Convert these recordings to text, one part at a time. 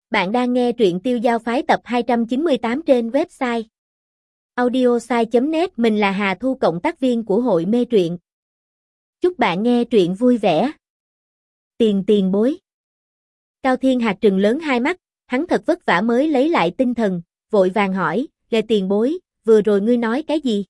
Bạn đang nghe truyện Tiêu Giao Phái tập 298 trên website audiosai.net. Mình là Hà Thu, cộng tác viên của hội mê truyện. Chúc bạn nghe truyện vui vẻ. Tiền bối. Cao Thiên Hạc trừng lớn hai mắt, hắn thật vất vả mới lấy lại tinh thần, vội vàng hỏi, "Lệ tiền bối, vừa rồi ngươi nói cái gì?"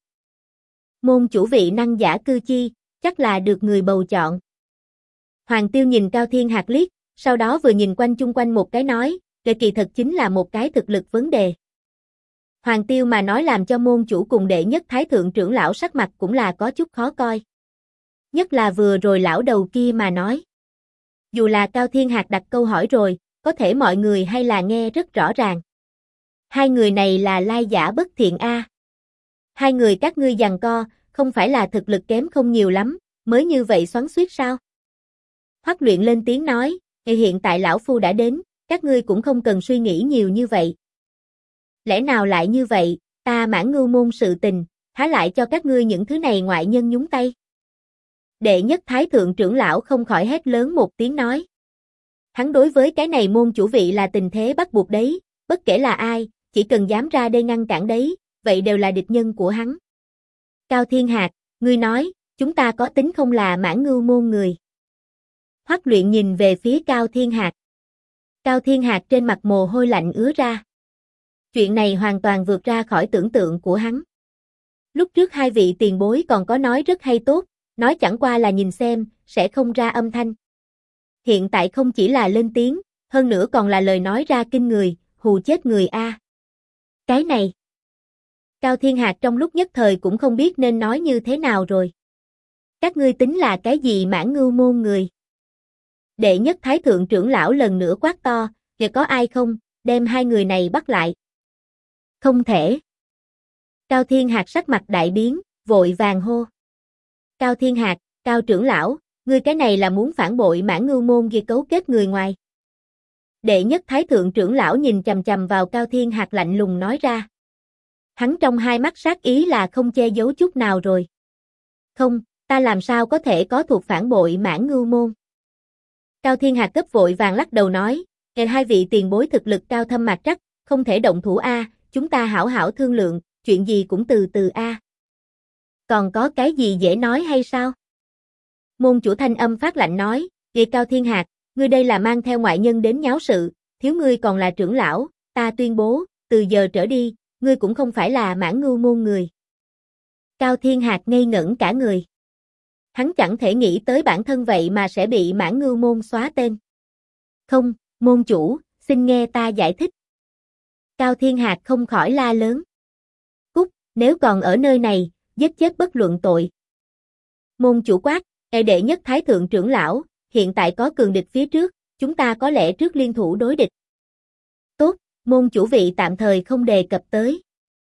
"Môn chủ vị năng giả cư chi, chắc là được người bầu chọn." Hoàng Tiêu nhìn Cao Thiên Hạc liếc, sau đó vừa nhìn quanh chung quanh một cái nói, kỳ thật chính là một cái thực lực vấn đề. Hoàng Tiêu mà nói làm cho môn chủ cùng đệ nhất thái thượng trưởng lão sắc mặt cũng là có chút khó coi. Nhất là vừa rồi lão đầu kia mà nói. Dù là Cao Thiên Hạc đặt câu hỏi rồi, có thể mọi người hay là nghe rất rõ ràng. Hai người này là lai giả bất thiện a. Hai người các ngươi giằng co, không phải là thực lực kém không nhiều lắm, mới như vậy xoắn xuýt sao? Hoắc Luyện lên tiếng nói, hiện tại lão phu đã đến, các ngươi cũng không cần suy nghĩ nhiều như vậy. Lẽ nào lại như vậy, ta Mãn Ngưu môn sự tình, há lại cho các ngươi những thứ này ngoại nhân nhúng tay? Đệ nhất thái thượng trưởng lão không khỏi hét lớn một tiếng nói. Hắn đối với cái này môn chủ vị là tình thế bắt buộc đấy, bất kể là ai, chỉ cần dám ra đây ngăn cản đấy, vậy đều là địch nhân của hắn. Cao Thiên Hạc, ngươi nói, chúng ta có tính không là Mãn Ngưu môn người? Hoắc Luyện nhìn về phía Cao Thiên Hạc. Cao Thiên Hạc trên mặt mồ hôi lạnh ứa ra. Chuyện này hoàn toàn vượt ra khỏi tưởng tượng của hắn. Lúc trước hai vị tiền bối còn có nói rất hay tốt, nói chẳng qua là nhìn xem, sẽ không ra âm thanh. Hiện tại không chỉ là lên tiếng, hơn nữa còn là lời nói ra kinh người, hù chết người a. Cái này. Cao Thiên Hạc trong lúc nhất thời cũng không biết nên nói như thế nào rồi. Các ngươi tính là cái gì Mãn Ngưu môn người? Đệ nhất thái thượng trưởng lão lần nữa quát to, "Kìa có ai không, đem hai người này bắt lại." Không thể. Cao Thiên Hạc sắc mặt đại biến, vội vàng hô. Cao Thiên Hạc, Cao trưởng lão, ngươi cái này là muốn phản bội Mãn Ngưu môn ghi cấu kết người ngoài. Đệ nhất thái thượng trưởng lão nhìn chằm chằm vào Cao Thiên Hạc lạnh lùng nói ra. Hắn trong hai mắt sát ý là không che giấu chút nào rồi. Không, ta làm sao có thể có thuộc phản bội Mãn Ngưu môn? Cao Thiên Hạc cấp vội vàng lắc đầu nói, hai vị tiền bối thực lực cao thâm mạc trắc, không thể động thủ a, chúng ta hảo hảo thương lượng, chuyện gì cũng từ từ a. Còn có cái gì dễ nói hay sao? Môn chủ thanh âm phát lạnh nói, Cao Thiên Hạc, ngươi đây là mang theo ngoại nhân đến nháo sự, thiếu ngươi còn là trưởng lão, ta tuyên bố, từ giờ trở đi, ngươi cũng không phải là Mãn Ngưu môn người. Cao Thiên Hạc ngây ngẩn cả người. Hắn chẳng thể nghĩ tới bản thân vậy mà sẽ bị Mãn Ngưu môn xóa tên. Không, môn chủ, xin nghe ta giải thích. Cao Thiên Hạc không khỏi la lớn. Cút, nếu còn ở nơi này, giết chết bất luận tội. Môn chủ quát, đệ nhất thái thượng trưởng lão, hiện tại có cường địch phía trước, chúng ta có lẽ trước liên thủ đối địch. Tốt, môn chủ vị tạm thời không đề cập tới.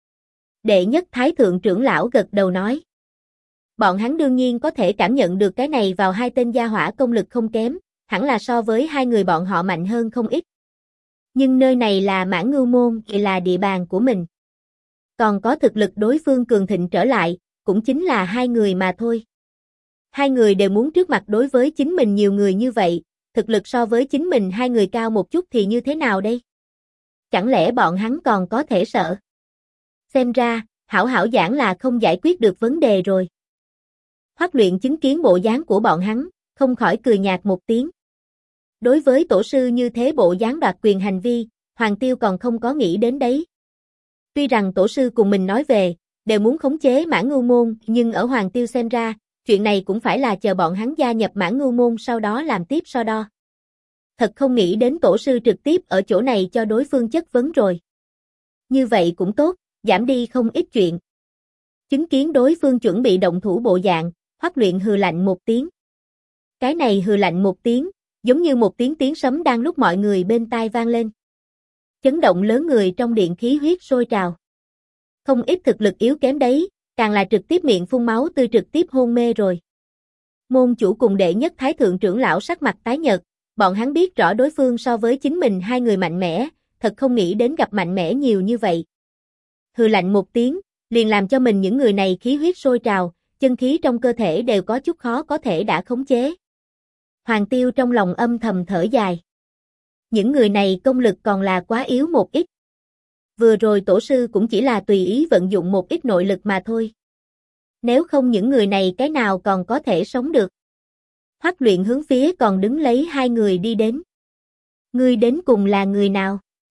Đệ nhất thái thượng trưởng lão gật đầu nói. Bọn hắn đương nhiên có thể cảm nhận được cái này vào hai tên gia hỏa công lực không kém, hẳn là so với hai người bọn họ mạnh hơn không ít. Nhưng nơi này là Mãn Ngưu môn, thì là địa bàn của mình. Còn có thực lực đối phương cường thịnh trở lại, cũng chính là hai người mà thôi. Hai người đều muốn trước mặt đối với chính mình nhiều người như vậy, thực lực so với chính mình hai người cao một chút thì như thế nào đây? Chẳng lẽ bọn hắn còn có thể sợ? Xem ra, hảo hảo giảng là không giải quyết được vấn đề rồi. Hoắc Luyện chứng kiến bộ dáng của bọn hắn, không khỏi cười nhạt một tiếng. Đối với tổ sư như thế bộ dáng đoạt quyền hành vi, Hoàng Tiêu còn không có nghĩ đến đấy. Tuy rằng tổ sư cùng mình nói về, đều muốn khống chế Mãn Ngưu môn, nhưng ở Hoàng Tiêu xem ra, chuyện này cũng phải là chờ bọn hắn gia nhập Mãn Ngưu môn sau đó làm tiếp so đo. Thật không nghĩ đến tổ sư trực tiếp ở chỗ này cho đối phương chất vấn rồi. Như vậy cũng tốt, giảm đi không ít chuyện. Chứng kiến đối phương chuẩn bị động thủ bộ dạng, Hoắc Luyện hừ lạnh một tiếng. Cái này hừ lạnh một tiếng, giống như một tiếng sấm đang lúc mọi người bên tai vang lên. Chấn động lớn người trong điện khí huyết sôi trào. Không ít thực lực yếu kém đấy, càng là trực tiếp miệng phun máu tươi trực tiếp hôn mê rồi. Môn chủ cùng đệ nhất thái thượng trưởng lão sắc mặt tái nhợt, bọn hắn biết rõ đối phương so với chính mình hai người mạnh mẽ, thật không nghĩ đến gặp mạnh mẽ nhiều như vậy. Hừ lạnh một tiếng, liền làm cho mình những người này khí huyết sôi trào, chân khí trong cơ thể đều có chút khó có thể đã khống chế. Hoàng Tiêu trong lòng âm thầm thở dài. Những người này công lực còn là quá yếu một ít. Vừa rồi tổ sư cũng chỉ là tùy ý vận dụng một ít nội lực mà thôi. Nếu không những người này cái nào còn có thể sống được. Hoắc Luyện hướng phía còn đứng lấy hai người đi đến. Ngươi đến cùng là người nào?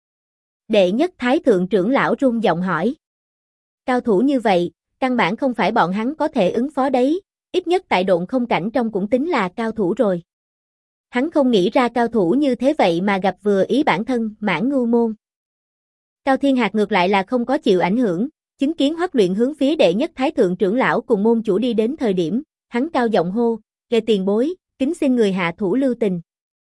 Đệ nhất thái thượng trưởng lão run giọng hỏi. Cao thủ như vậy, căn bản không phải bọn hắn có thể ứng phó đấy, ít nhất tại độn không cảnh trong cũng tính là cao thủ rồi. Hắn không nghĩ ra cao thủ như thế vậy mà gặp vừa ý bản thân, Mãn Ngưu Môn. Cao Thiên Hạc ngược lại là không có chịu ảnh hưởng, chứng kiến Hoắc Luyện hướng phía đệ nhất thái thượng trưởng lão cùng môn chủ đi đến thời điểm, hắn cao giọng hô, "Ghê tiền bối, kính xin người hạ thủ lưu tình."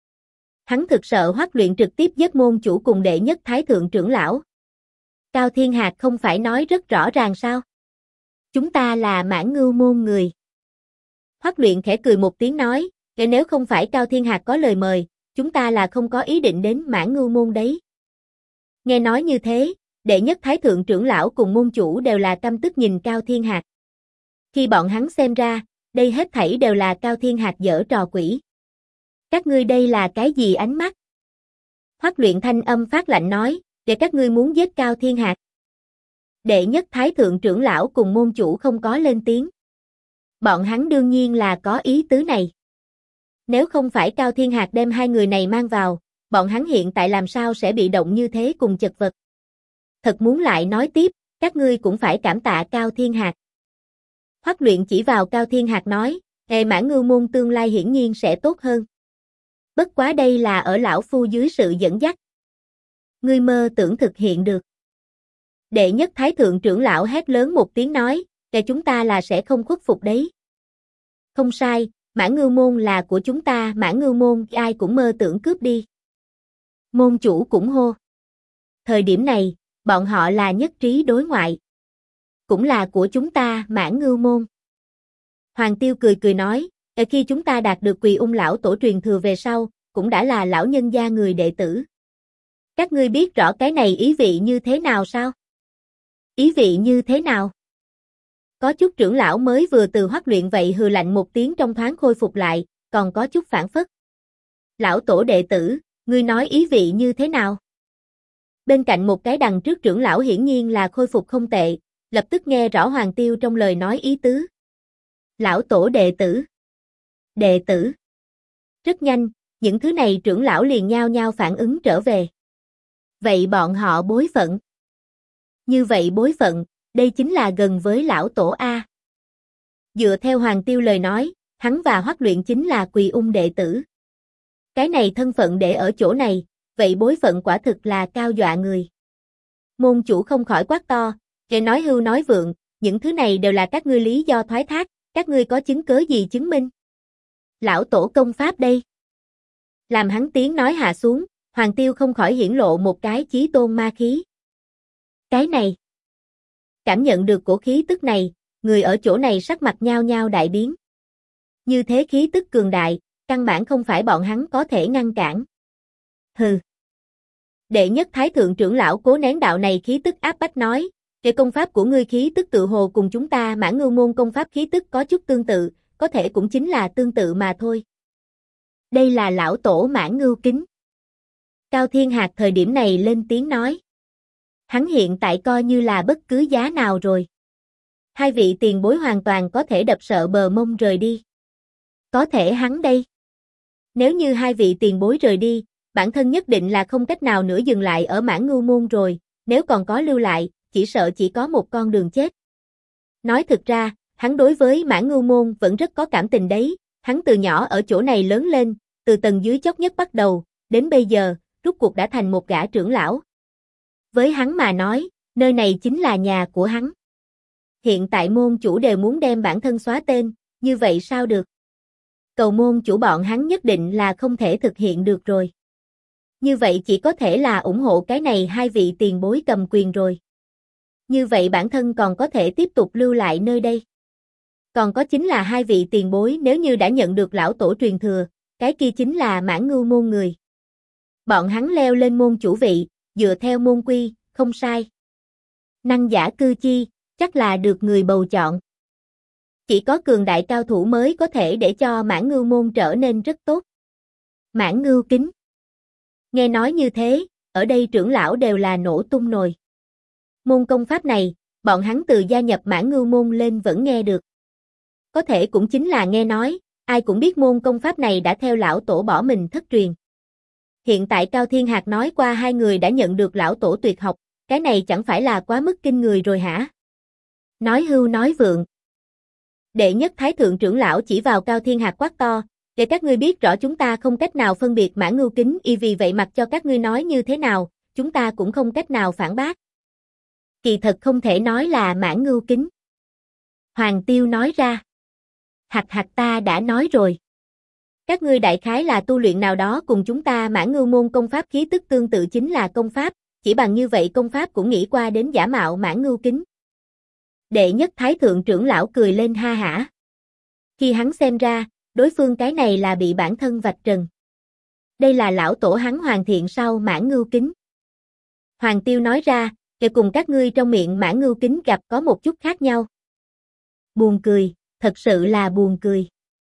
Hắn thực sợ Hoắc Luyện trực tiếp giết môn chủ cùng đệ nhất thái thượng trưởng lão. Cao Thiên Hạc không phải nói rất rõ ràng sao? Chúng ta là Mãn Ngưu Môn người. Hoắc Luyện khẽ cười một tiếng nói, nếu không phải Cao Thiên Hạc có lời mời, chúng ta là không có ý định đến Mãn Ngưu Môn đấy. Nghe nói như thế, đệ nhất thái thượng trưởng lão cùng môn chủ đều là căm tức nhìn Cao Thiên Hạc. Khi bọn hắn xem ra, đây hết thảy đều là Cao Thiên Hạc giở trò quỷ. Các ngươi đây là cái gì ánh mắt? Hoắc Luyện thanh âm phát lạnh nói, để các ngươi muốn giết Cao Thiên Hạc. Đệ nhất thái thượng trưởng lão cùng môn chủ không có lên tiếng. Bọn hắn đương nhiên là có ý tứ này. Nếu không phải Cao Thiên Hạc đem hai người này mang vào, bọn hắn hiện tại làm sao sẽ bị động như thế cùng chật vật. Thật muốn lại nói tiếp, các ngươi cũng phải cảm tạ Cao Thiên Hạc. Hoắc Luyện chỉ vào Cao Thiên Hạc nói, Mãn Ngưu Môn tương lai hiển nhiên sẽ tốt hơn. Bất quá đây là ở lão phu dưới sự dẫn dắt. Ngươi mơ tưởng thực hiện được. Đệ nhất thái thượng trưởng lão hét lớn một tiếng nói, chúng ta là sẽ không khuất phục đấy. Không sai, Mãn Ngưu Môn là của chúng ta, Mãn Ngưu Môn ai cũng mơ tưởng cướp đi. Môn chủ cũng hô. Thời điểm này, bọn họ là nhất trí đối ngoại. Cũng là của chúng ta, Mãn Ngưu Môn. Hoàng Tiêu cười cười nói, khi chúng ta đạt được Quỳ Ung lão tổ truyền thừa về sau, cũng đã là lão nhân gia người đệ tử. Các ngươi biết rõ cái này ý vị như thế nào sao? Ý vị như thế nào? Có chút trưởng lão mới vừa từ Hoắc Luyện vậy hừ lạnh một tiếng trong thoáng khôi phục lại, còn có chút phản phất. Lão tổ đệ tử, ngươi nói ý vị như thế nào? Bên cạnh một cái đằng trước trưởng lão hiển nhiên là khôi phục không tệ, lập tức nghe rõ Hoàng Tiêu trong lời nói ý tứ. Lão tổ đệ tử. Đệ tử. Rất nhanh, những thứ này trưởng lão liền nhao nhao phản ứng trở về. Vậy bọn họ bối phận. Như vậy bối phận, đây chính là gần với lão tổ A. Dựa theo Hoàng Tiêu lời nói, hắn và Hoắc Luyện chính là Quỳ Ung đệ tử. Cái này thân phận để ở chỗ này, vậy bối phận quả thực là cao dọa người. Môn chủ không khỏi quát to, nói hưu nói vượng, những thứ này đều là các ngươi lý do thoái thác, các ngươi có chứng cớ gì chứng minh? Lão tổ công pháp đây. Làm hắn tiếng nói hạ xuống, Hoàng Tiêu không khỏi hiển lộ một cái chí tôn ma khí. Cái này. Cảm nhận được cổ khí tức này, người ở chỗ này sắc mặt nhao nhao đại biến. Như thế khí tức cường đại, căn bản không phải bọn hắn có thể ngăn cản. Hừ. Đệ nhất thái thượng trưởng lão cố nén đạo này khí tức áp bách nói, công pháp của ngươi khí tức tự hồ cùng chúng ta Mãn Ngưu Môn công pháp khí tức có chút tương tự, có thể cũng chính là tương tự mà thôi. Đây là lão tổ Mãn Ngưu Kính. Cao Thiên Hạc thời điểm này lên tiếng nói. Hắn hiện tại coi như là bất cứ giá nào rồi. Hai vị tiền bối hoàn toàn có thể đập sợ bờ mông rời đi. Có thể hắn đây. Nếu như hai vị tiền bối rời đi, bản thân nhất định là không cách nào nữa dừng lại ở Mãn Ngưu Môn rồi, nếu còn có lưu lại, chỉ sợ chỉ có một con đường chết. Nói thực ra, hắn đối với Mãn Ngưu Môn vẫn rất có cảm tình đấy, hắn từ nhỏ ở chỗ này lớn lên, từ tầng dưới chót nhất bắt đầu, đến bây giờ, rút cuộc đã thành một gã trưởng lão. Với hắn mà nói, nơi này chính là nhà của hắn. Hiện tại môn chủ đều muốn đem bản thân xóa tên, như vậy sao được? Cầu môn chủ bọn hắn nhất định là không thể thực hiện được rồi. Như vậy chỉ có thể là ủng hộ cái này hai vị tiền bối cầm quyền rồi. Như vậy bản thân còn có thể tiếp tục lưu lại nơi đây. Còn có chính là hai vị tiền bối nếu như đã nhận được lão tổ truyền thừa, cái kia chính là Mãn Ngưu Môn người. Bọn hắn leo lên môn chủ vị, dựa theo môn quy, không sai. Năng giả cư chi, chắc là được người bầu chọn. Chỉ có cường đại cao thủ mới có thể để cho Mãn Ngưu Môn trở nên rất tốt. Mãn Ngưu Kính. Nghe nói như thế, ở đây trưởng lão đều là nổ tung nồi. Môn công pháp này, bọn hắn từ gia nhập Mãn Ngưu môn lên vẫn nghe được. Có thể cũng chính là nghe nói, ai cũng biết môn công pháp này đã theo lão tổ bỏ mình thất truyền. Hiện tại Cao Thiên Hạc nói qua hai người đã nhận được lão tổ tuyệt học, cái này chẳng phải là quá mức kinh người rồi hả? Nói hưu nói vượng. Đệ nhất thái thượng trưởng lão chỉ vào Cao Thiên Hạc quát to, để các ngươi biết rõ chúng ta không cách nào phân biệt Mãn Ngưu kính y, vì vậy mặc cho các ngươi nói như thế nào, chúng ta cũng không cách nào phản bác. Kỳ thật không thể nói là Mãn Ngưu kính. Hoàng Tiêu nói ra. Hạc hạc, ta đã nói rồi. Các ngươi đại khái là tu luyện nào đó cùng chúng ta Mãn Ngưu môn công pháp khí tức tương tự chính là công pháp, chỉ bằng như vậy công pháp cũng nghĩ qua đến giả mạo Mãn Ngưu kính. Đệ nhất thái thượng trưởng lão cười lên ha hả. Khi hắn xem ra, đối phương cái này là bị bản thân vạch trần. Đây là lão tổ hắn hoàn thiện sau Mãn Ngưu kính. Hoàng Tiêu nói ra, để cùng các ngươi trong miệng Mãn Ngưu kính gặp có một chút khác nhau. Buồn cười, thật sự là buồn cười.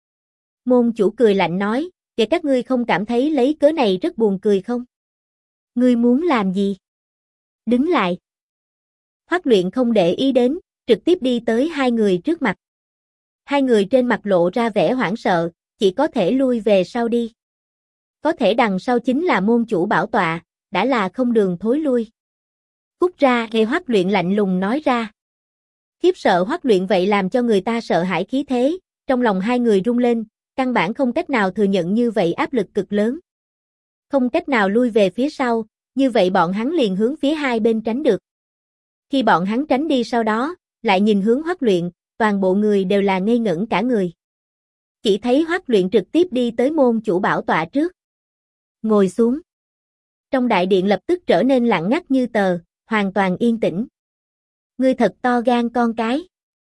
Môn chủ cười lạnh nói, để các ngươi không cảm thấy lấy cớ này rất buồn cười không? Ngươi muốn làm gì? Đứng lại. Hoắc Luyện không để ý đến, trực tiếp đi tới hai người trước mặt. Hai người trên mặt lộ ra vẻ hoảng sợ, chỉ có thể lui về sau đi. Có thể đằng sau chính là môn chủ bảo tọa, đã là không đường thối lui. Cút ra, nghe Hoắc Luyện lạnh lùng nói ra. Khiếp sợ Hoắc Luyện vậy làm cho người ta sợ hãi khí thế, trong lòng hai người rung lên, căn bản không cách nào thừa nhận như vậy áp lực cực lớn. Không cách nào lui về phía sau, như vậy bọn hắn liền hướng phía hai bên tránh được. Khi bọn hắn tránh đi sau đó, lại nhìn hướng Hoắc Luyện, toàn bộ người đều là ngây ngẩn cả người. Chỉ thấy Hoắc Luyện trực tiếp đi tới môn chủ bảo tọa trước. Ngồi xuống. Trong đại điện lập tức trở nên lặng ngắt như tờ, hoàn toàn yên tĩnh. Ngươi thật to gan con cái.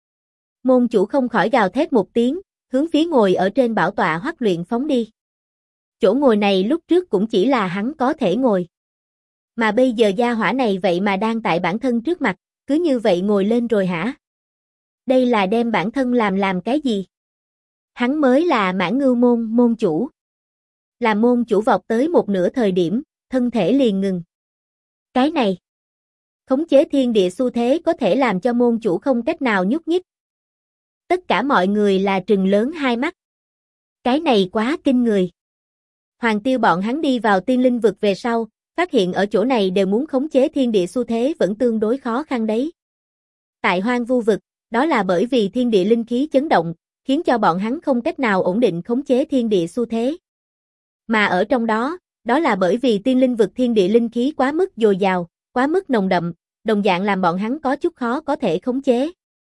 Môn chủ không khỏi gào thét một tiếng, hướng phía ngồi ở trên bảo tọa Hoắc Luyện phóng đi. Chỗ ngồi này lúc trước cũng chỉ là hắn có thể ngồi. Mà bây giờ gia hỏa này vậy mà đang tại bản thân trước mặt, cứ như vậy ngồi lên rồi hả? Đây là đem bản thân làm cái gì? Hắn mới là Mãn Ngưu môn môn chủ. Là môn chủ vọt tới một nửa thời điểm, thân thể liền ngừng. Cái này, khống chế thiên địa xu thế có thể làm cho môn chủ không cách nào nhúc nhích. Tất cả mọi người là trừng lớn hai mắt. Cái này quá kinh người. Hoàng Tiêu bọn hắn đi vào tiên linh vực về sau, phát hiện ở chỗ này đều muốn khống chế thiên địa xu thế vẫn tương đối khó khăn đấy. Tại Hoang Vu vực, đó là bởi vì thiên địa linh khí chấn động, khiến cho bọn hắn không cách nào ổn định khống chế thiên địa xu thế. Mà ở trong đó, đó là bởi vì tiên linh vực thiên địa linh khí quá mức dồi dào, quá mức nồng đậm, đồng dạng làm bọn hắn có chút khó có thể khống chế.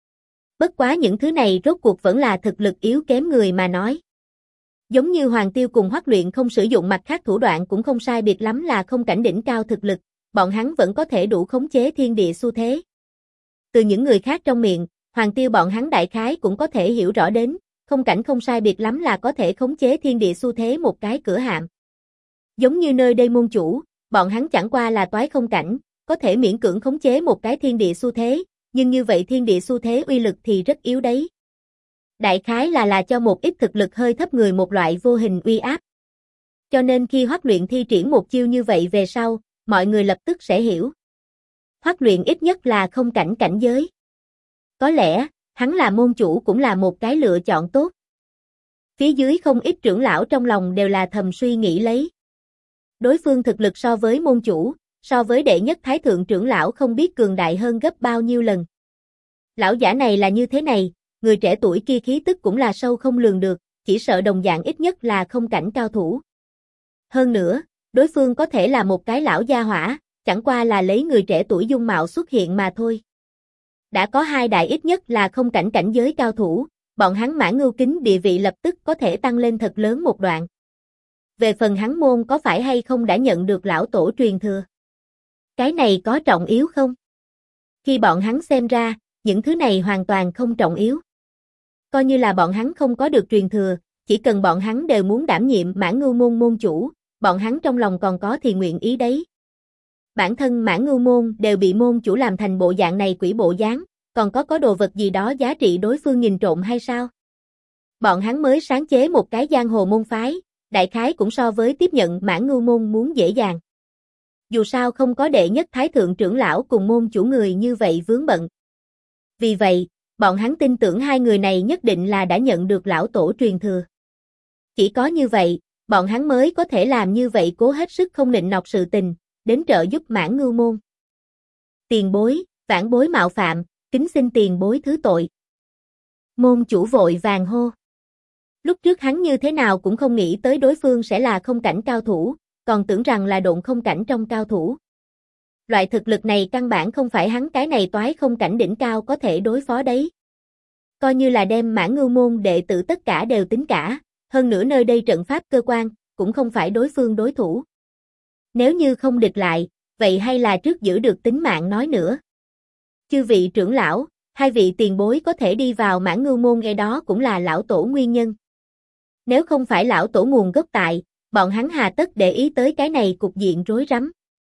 Bất quá những thứ này rốt cuộc vẫn là thực lực yếu kém người mà nói. Giống như Hoàng Tiêu cùng Hoắc Luyện không sử dụng mặt khác thủ đoạn cũng không sai biệt lắm là không cảnh đỉnh cao thực lực, bọn hắn vẫn có thể đủ khống chế thiên địa xu thế. Từ những người khác trong miệng, Hoàng Tiêu bọn hắn đại khái cũng có thể hiểu rõ đến, không cảnh không sai biệt lắm là có thể khống chế thiên địa xu thế một cái cửa hạm. Giống như nơi đây môn chủ, bọn hắn chẳng qua là toái không cảnh, có thể miễn cưỡng khống chế một cái thiên địa xu thế, nhưng như vậy thiên địa xu thế uy lực thì rất yếu đấy. Đại khái là cho một ít thực lực hơi thấp người một loại vô hình uy áp. Cho nên khi Hoắc Luyện thi triển một chiêu như vậy về sau, mọi người lập tức sẽ hiểu. Hoắc Luyện ít nhất là không cảnh cảnh giới. Có lẽ, hắn là môn chủ cũng là một cái lựa chọn tốt. Phía dưới không ít trưởng lão trong lòng đều là thầm suy nghĩ lấy. Đối phương thực lực so với môn chủ, so với đệ nhất thái thượng trưởng lão không biết cường đại hơn gấp bao nhiêu lần. Lão giả này là như thế này, người trẻ tuổi kia khí tức cũng là sâu không lường được, chỉ sợ đồng dạng ít nhất là không cảnh cao thủ. Hơn nữa, đối phương có thể là một cái lão gia hỏa, chẳng qua là lấy người trẻ tuổi dung mạo xuất hiện mà thôi. Đã có hai đại ít nhất là không cảnh cảnh giới cao thủ, bọn hắn Mãn Ngưu kính địa vị lập tức có thể tăng lên thật lớn một đoạn. Về phần hắn môn có phải hay không đã nhận được lão tổ truyền thừa? Cái này có trọng yếu không? Khi bọn hắn xem ra, những thứ này hoàn toàn không trọng yếu. Coi như là bọn hắn không có được truyền thừa, chỉ cần bọn hắn đều muốn đảm nhiệm Mãn Ngưu môn môn chủ, bọn hắn trong lòng còn có thì nguyện ý đấy. Bản thân Mãn Ngưu môn đều bị môn chủ làm thành bộ dạng này quỷ bộ dáng, còn có đồ vật gì đó giá trị đối phương nhìn trộm hay sao? Bọn hắn mới sáng chế một cái giang hồ môn phái, đại khái cũng so với tiếp nhận Mãn Ngưu môn muốn dễ dàng. Dù sao không có đệ nhất thái thượng trưởng lão cùng môn chủ người như vậy vướng bận. Vì vậy, bọn hắn tin tưởng hai người này nhất định là đã nhận được lão tổ truyền thừa. Chỉ có như vậy, bọn hắn mới có thể làm như vậy, cố hết sức không nịnh nọt sự tình, đến trợ giúp Mãn Ngưu môn. Tiền bối, vãn bối mạo phạm, kính xin tiền bối thứ tội. Môn chủ vội vàng hô. Lúc trước hắn như thế nào cũng không nghĩ tới đối phương sẽ là không cảnh cao thủ, còn tưởng rằng là độn không cảnh trong cao thủ. Loại thực lực này căn bản không phải hắn cái này toái không cảnh đỉnh cao có thể đối phó đấy. Coi như là đem Mãn Ngưu môn đệ tử tất cả đều tính cả, hơn nữa nơi đây trận pháp cơ quan, cũng không phải đối phương đối thủ. Nếu như không địch lại, vậy hay là trước giữ được tính mạng nói nữa. Chư vị trưởng lão, hai vị tiền bối có thể đi vào Mãn Ngưu môn nghe đó cũng là lão tổ nguyên nhân. Nếu không phải lão tổ nguồn gốc tại, bọn hắn hà tất để ý tới cái này cục diện rối rắm.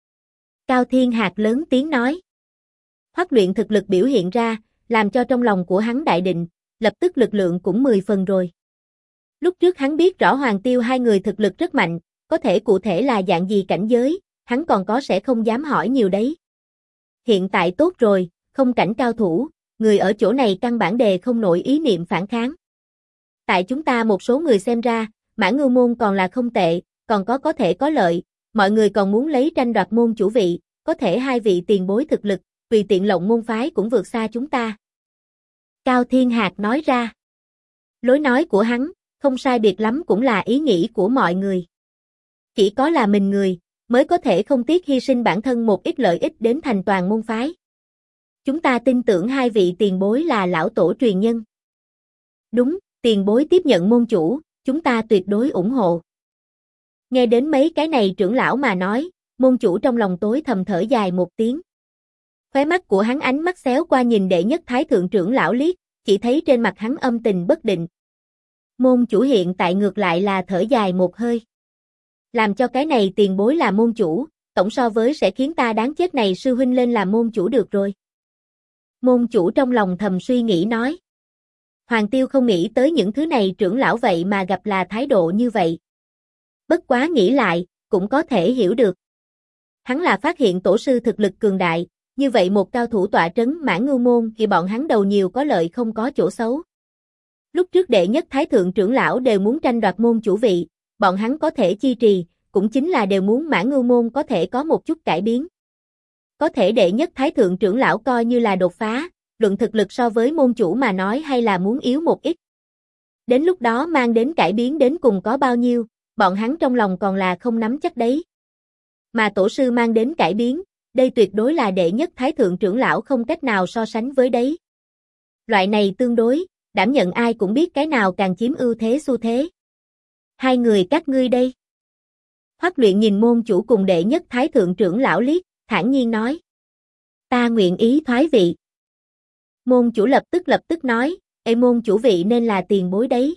Cao Thiên Hạc lớn tiếng nói. Hoắc Luyện thực lực biểu hiện ra, làm cho trong lòng của hắn đại định, lập tức lực lượng cũng 10 phần rồi. Lúc trước hắn biết rõ Hoàng Tiêu hai người thực lực rất mạnh, có thể cụ thể là dạng gì cảnh giới, hắn còn có sẽ không dám hỏi nhiều đấy. Hiện tại tốt rồi, không cảnh cao thủ, người ở chỗ này căn bản đề không nổi ý niệm phản kháng. Tại chúng ta một số người xem ra, Mãn Ngưu môn còn là không tệ, còn có thể có lợi, mọi người còn muốn lấy tranh đoạt môn chủ vị, có thể hai vị tiền bối thực lực, tùy tiện lộng môn phái cũng vượt xa chúng ta. Cao Thiên Hạc nói ra. Lối nói của hắn, không sai biệt lắm cũng là ý nghĩ của mọi người. Chỉ có là mình người, mới có thể không tiếc hy sinh bản thân một ít lợi ích đến thành toàn môn phái. Chúng ta tin tưởng hai vị tiền bối là lão tổ truyền nhân. Đúng, tiền bối tiếp nhận môn chủ, chúng ta tuyệt đối ủng hộ. Nghe đến mấy cái này trưởng lão mà nói, môn chủ trong lòng tối thầm thở dài một tiếng. Khóe mắt của hắn ánh mắt xéo qua nhìn đệ nhất thái thượng trưởng lão liếc, chỉ thấy trên mặt hắn âm tình bất định. Môn chủ hiện tại ngược lại là thở dài một hơi. Làm cho cái này tiền bối là môn chủ, tổng so với sẽ khiến ta đáng chết này sư huynh lên làm môn chủ được rồi. Môn chủ trong lòng thầm suy nghĩ nói. Hoàng Tiêu không nghĩ tới những thứ này trưởng lão vậy mà gặp là thái độ như vậy. Bất quá nghĩ lại, cũng có thể hiểu được. Hắn là phát hiện tổ sư thực lực cường đại, như vậy một cao thủ tọa trấn Mãn Ngưu môn thì bọn hắn đầu nhiều có lợi không có chỗ xấu. Lúc trước đệ nhất thái thượng trưởng lão đều muốn tranh đoạt môn chủ vị, bọn hắn có thể chi trì, cũng chính là đều muốn Mãn Ngưu môn có thể có một chút cải biến. Có thể đệ nhất thái thượng trưởng lão coi như là đột phá, luận thực lực so với môn chủ mà nói hay là muốn yếu một ít. Đến lúc đó mang đến cải biến đến cùng có bao nhiêu, bọn hắn trong lòng còn là không nắm chắc đấy. Mà tổ sư mang đến cải biến, đây tuyệt đối là đệ nhất thái thượng trưởng lão không cách nào so sánh với đấy. Loại này tương đối, đảm nhận ai cũng biết cái nào càng chiếm ưu thế xu thế. Hai người các ngươi đây. Hoắc Luyện nhìn môn chủ cùng đệ nhất thái thượng trưởng lão liếc, thản nhiên nói. Ta nguyện ý thoái vị. Môn chủ lập tức nói, ê môn chủ vị nên là tiền bối đấy.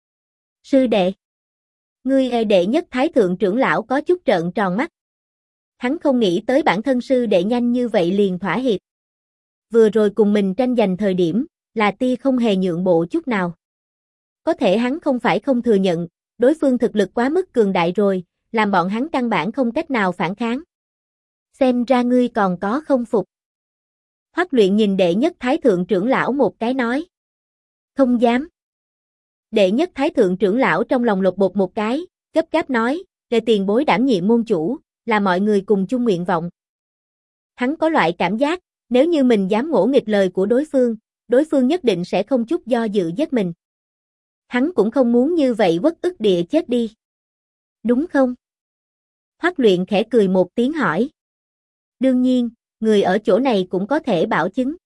Sư đệ. Ngươi đệ nhất thái thượng trưởng lão có chút trợn tròn mắt. Hắn không nghĩ tới bản thân sư đệ nhanh như vậy liền thỏa hiệp. Vừa rồi cùng mình tranh giành thời điểm, là tia không hề nhượng bộ chút nào. Có thể hắn không phải không thừa nhận, đối phương thực lực quá mức cường đại rồi, làm bọn hắn căn bản không cách nào phản kháng. Xem ra ngươi còn có không phục. Hoắc Luyện nhìn đệ nhất thái thượng trưởng lão một cái nói. Không dám. Đệ nhất thái thượng trưởng lão trong lòng lột bột một cái, gấp gáp nói, để tiền bối đảm nhiệm môn chủ, là mọi người cùng chung nguyện vọng. Hắn có loại cảm giác, nếu như mình dám ngỗ nghịch lời của đối phương nhất định sẽ không chút do dự giết mình. Hắn cũng không muốn như vậy uất ức địa chết đi. Đúng không? Hoắc Luyện khẽ cười một tiếng hỏi. Đương nhiên, người ở chỗ này cũng có thể bảo chứng.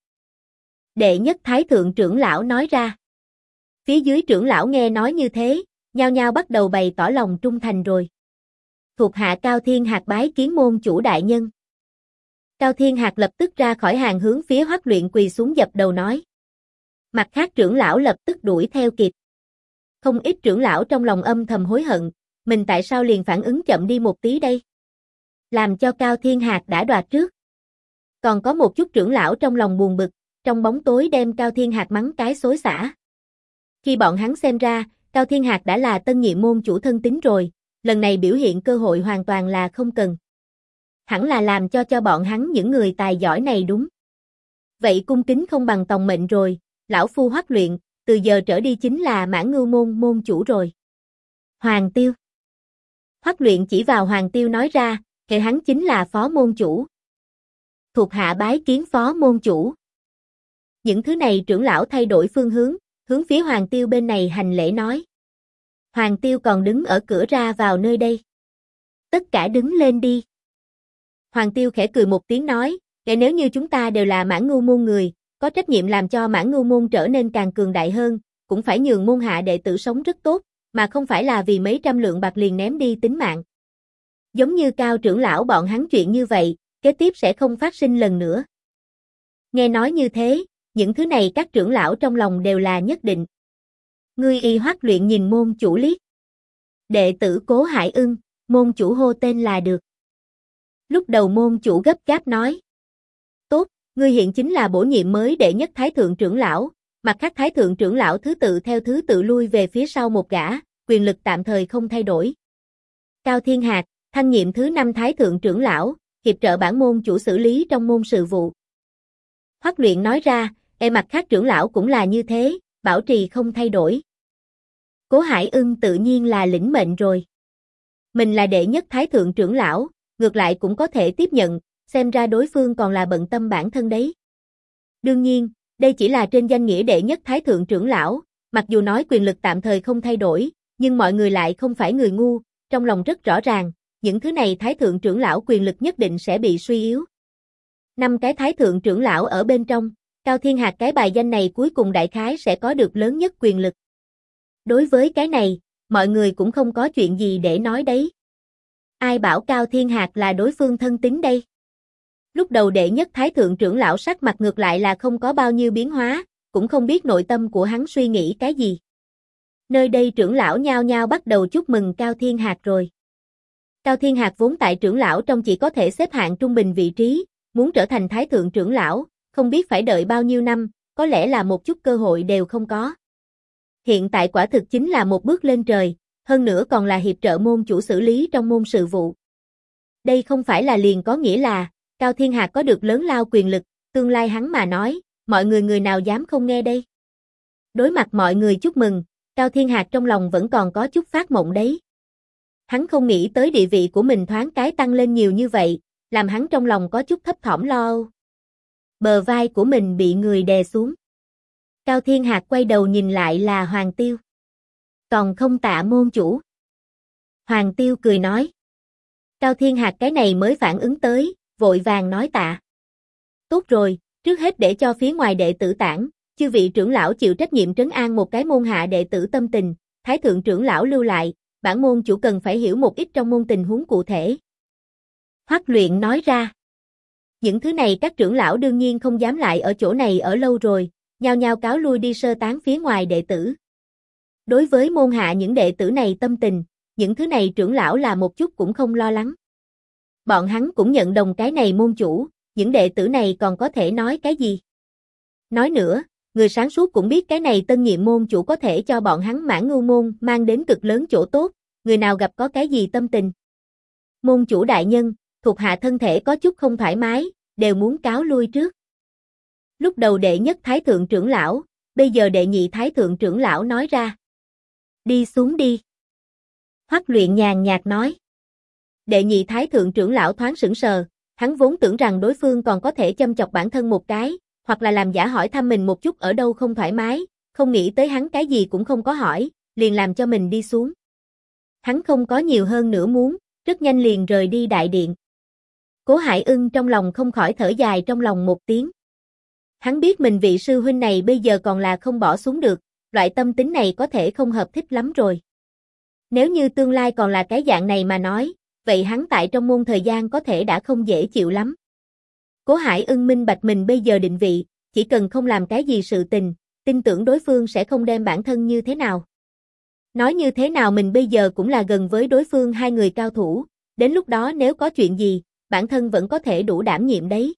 Đệ nhất thái thượng trưởng lão nói ra. Phía dưới trưởng lão nghe nói như thế, nhao nhao bắt đầu bày tỏ lòng trung thành rồi. Thuộc hạ Cao Thiên Hạc bái kiến môn chủ đại nhân. Cao Thiên Hạc lập tức ra khỏi hàng hướng phía Hoắc Luyện quỳ xuống dập đầu nói. Mặt khác trưởng lão lập tức đuổi theo kịp. Không ít trưởng lão trong lòng âm thầm hối hận, mình tại sao liền phản ứng chậm đi một tí đây? Làm cho Cao Thiên Hạc đã đoạt trước. Còn có một chút trưởng lão trong lòng buồn bực, trong bóng tối đem Cao Thiên Hạc mắng cái xối xả. Khi bọn hắn xem ra, Cao Thiên Hạc đã là tân nhiệm môn chủ thân tín rồi, lần này biểu hiện cơ hội hoàn toàn là không cần. Hẳn là làm cho bọn hắn những người tài giỏi này đúng. Vậy cung kính không bằng tòng mệnh rồi, lão phu Hoắc Luyện, từ giờ trở đi chính là Mãn Ngưu môn môn chủ rồi. Hoàng Tiêu. Hoắc Luyện chỉ vào Hoàng Tiêu nói ra, kệ hắn chính là phó môn chủ. Thuộc hạ bái kiến phó môn chủ. Những thứ này trưởng lão thay đổi phương hướng, hướng phía Hoàng Tiêu bên này hành lễ nói. Hoàng Tiêu còn đứng ở cửa ra vào nơi đây. Tất cả đứng lên đi. Hoàng Tiêu khẽ cười một tiếng nói, để nếu như chúng ta đều là Mãn Ngưu môn người, có trách nhiệm làm cho Mãn Ngưu môn trở nên càng cường đại hơn, cũng phải nhường môn hạ đệ tử sống rất tốt, mà không phải là vì mấy trăm lượng bạc liền ném đi tính mạng. Giống như Cao trưởng lão bọn hắn chuyện như vậy, kế tiếp sẽ không phát sinh lần nữa. Nghe nói như thế, những thứ này các trưởng lão trong lòng đều là nhất định. Ngươi y Hoắc Luyện nhìn môn chủ liếc. Đệ tử Cố Hải Ưng, môn chủ hô tên là được. Lúc đầu môn chủ gấp gáp nói. Tốt, ngươi hiện chính là bổ nhiệm mới đệ nhất thái thượng trưởng lão, mặt khác thái thượng trưởng lão theo thứ tự lui về phía sau một gã, quyền lực tạm thời không thay đổi. Cao Thiên Hạc, thăng nhiệm thứ 5 thái thượng trưởng lão, hiệp trợ bản môn chủ xử lý trong môn sự vụ. Hoắc Luyện nói ra, mặt khác trưởng lão cũng là như thế, bảo trì không thay đổi. Cố Hải Ưng tự nhiên là lĩnh mệnh rồi. Mình là đệ nhất thái thượng trưởng lão, ngược lại cũng có thể tiếp nhận, xem ra đối phương còn là bận tâm bản thân đấy. Đương nhiên, đây chỉ là trên danh nghĩa đệ nhất thái thượng trưởng lão, mặc dù nói quyền lực tạm thời không thay đổi, nhưng mọi người lại không phải người ngu, trong lòng rất rõ ràng, những thứ này thái thượng trưởng lão quyền lực nhất định sẽ bị suy yếu. 5 cái thái thượng trưởng lão ở bên trong, Cao Thiên Hạc cái bài danh này cuối cùng đại khái sẽ có được lớn nhất quyền lực. Đối với cái này, mọi người cũng không có chuyện gì để nói đấy. Ai bảo Cao Thiên Hạc là đối phương thân tín đây? Lúc đầu đệ nhất thái thượng trưởng lão sắc mặt ngược lại là không có bao nhiêu biến hóa, cũng không biết nội tâm của hắn suy nghĩ cái gì. Nơi đây trưởng lão nhao nhao bắt đầu chúc mừng Cao Thiên Hạc rồi. Cao Thiên Hạc vốn tại trưởng lão trong chỉ có thể xếp hạng trung bình vị trí, muốn trở thành thái thượng trưởng lão, không biết phải đợi bao nhiêu năm, có lẽ là một chút cơ hội đều không có. Hiện tại quả thực chính là một bước lên trời, hơn nữa còn là hiệp trợ môn chủ xử lý trong môn sự vụ. Đây không phải là liền có nghĩa là, Cao Thiên Hạc có được lớn lao quyền lực, tương lai hắn mà nói, mọi người người nào dám không nghe đây. Đối mặt mọi người chúc mừng, Cao Thiên Hạc trong lòng vẫn còn có chút phát mộng đấy. Hắn không nghĩ tới địa vị của mình thoáng cái tăng lên nhiều như vậy, làm hắn trong lòng có chút thấp thỏm lo âu. Bờ vai của mình bị người đè xuống. Cao Thiên Hạc quay đầu nhìn lại là Hoàng Tiêu. Còn không tạ môn chủ. Hoàng Tiêu cười nói. Cao Thiên Hạc cái này mới phản ứng tới, vội vàng nói tạ. Tốt rồi, trước hết để cho phía ngoài đệ tử tản, chư vị trưởng lão chịu trách nhiệm trấn an một cái môn hạ đệ tử tâm tình, thái thượng trưởng lão lưu lại, bản môn chủ cần phải hiểu một ít trong môn tình huống cụ thể. Hoắc Luyện nói ra. Những thứ này các trưởng lão đương nhiên không dám lại ở chỗ này ở lâu rồi, nhao nhao cáo lui đi sơ tán phía ngoài đệ tử. Đối với môn hạ những đệ tử này tâm tình, những thứ này trưởng lão là một chút cũng không lo lắng. Bọn hắn cũng nhận đồng cái này môn chủ, những đệ tử này còn có thể nói cái gì? Nói nữa, người sáng suốt cũng biết cái này tân nhiệm môn chủ có thể cho bọn hắn Mãn Ngưu môn mang đến cực lớn chỗ tốt, người nào gặp có cái gì tâm tình. Môn chủ đại nhân, thuộc hạ thân thể có chút không thoải mái, đều muốn cáo lui trước. Lúc đầu đệ nhất thái thượng trưởng lão, bây giờ đệ nhị thái thượng trưởng lão nói ra. Đi xuống đi. Hoắc Luyện nhàn nhạt nói. Đệ nhị thái thượng trưởng lão thoáng sững sờ, hắn vốn tưởng rằng đối phương còn có thể châm chọc bản thân một cái, hoặc là làm giả hỏi thăm mình một chút ở đâu không thoải mái, không nghĩ tới hắn cái gì cũng không có hỏi, liền làm cho mình đi xuống. Hắn không có nhiều hơn nữa muốn, rất nhanh liền rời đi đại điện. Cố Hải Ưng trong lòng không khỏi thở dài trong lòng một tiếng. Hắn biết mình vị sư huynh này bây giờ còn là không bỏ xuống được, loại tâm tính này có thể không hợp thích lắm rồi. Nếu như tương lai còn là cái dạng này mà nói, vậy hắn tại trong môn thời gian có thể đã không dễ chịu lắm. Cố Hải Ưng minh bạch mình bây giờ định vị, chỉ cần không làm cái gì sự tình, tin tưởng đối phương sẽ không đem bản thân như thế nào. Nói như thế nào mình bây giờ cũng là gần với đối phương hai người cao thủ, đến lúc đó nếu có chuyện gì, bản thân vẫn có thể đủ đảm nhiệm đấy.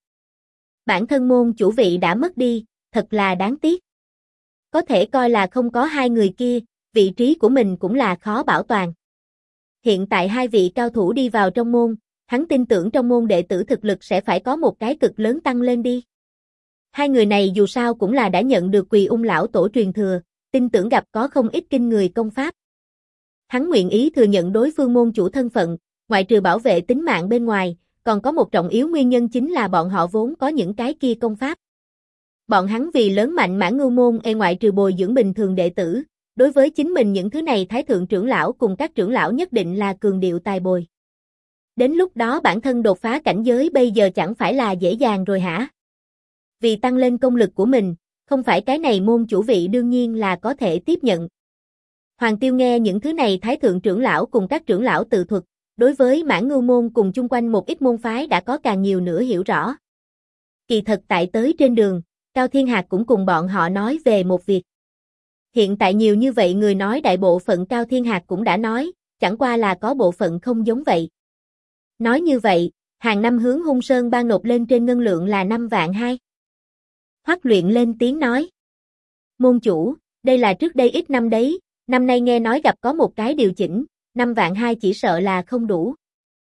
Bản thân môn chủ vị đã mất đi, thật là đáng tiếc. Có thể coi là không có hai người kia, vị trí của mình cũng là khó bảo toàn. Hiện tại hai vị cao thủ đi vào trong môn, hắn tin tưởng trong môn đệ tử thực lực sẽ phải có một cái cực lớn tăng lên đi. Hai người này dù sao cũng là đã nhận được Quỳ Ung lão tổ truyền thừa, tin tưởng gặp có không ít kinh người công pháp. Hắn nguyện ý thừa nhận đối phương môn chủ thân phận, ngoại trừ bảo vệ tính mạng bên ngoài, còn có một trọng yếu nguyên nhân chính là bọn họ vốn có những cái kia công pháp. Bọn hắn vì lớn mạnh Mãn Ngưu môn ngoại trừ bồi dưỡng bình thường đệ tử, đối với chính mình những thứ này thái thượng trưởng lão cùng các trưởng lão nhất định là cường điệu tài bồi. Đến lúc đó bản thân đột phá cảnh giới bây giờ chẳng phải là dễ dàng rồi hả? Vì tăng lên công lực của mình, không phải cái này môn chủ vị đương nhiên là có thể tiếp nhận. Hoàng Tiêu nghe những thứ này thái thượng trưởng lão cùng các trưởng lão tự thuật, đối với Mãn Ngưu môn cùng chung quanh một ít môn phái đã có càng nhiều nữa hiểu rõ. Kỳ thật tại tới trên đường, Cao Thiên Hạc cũng cùng bọn họ nói về một việc. Hiện tại nhiều như vậy người nói đại bộ phận Cao Thiên Hạc cũng đã nói, chẳng qua là có bộ phận không giống vậy. Nói như vậy, hàng năm hướng Hung Sơn Bang nộp lên trên ngân lượng là 5 vạn 2. Hoắc Luyện lên tiếng nói. Môn chủ, đây là trước đây ít năm đấy, năm nay nghe nói gặp có một cái điều chỉnh, 5 vạn 2 chỉ sợ là không đủ.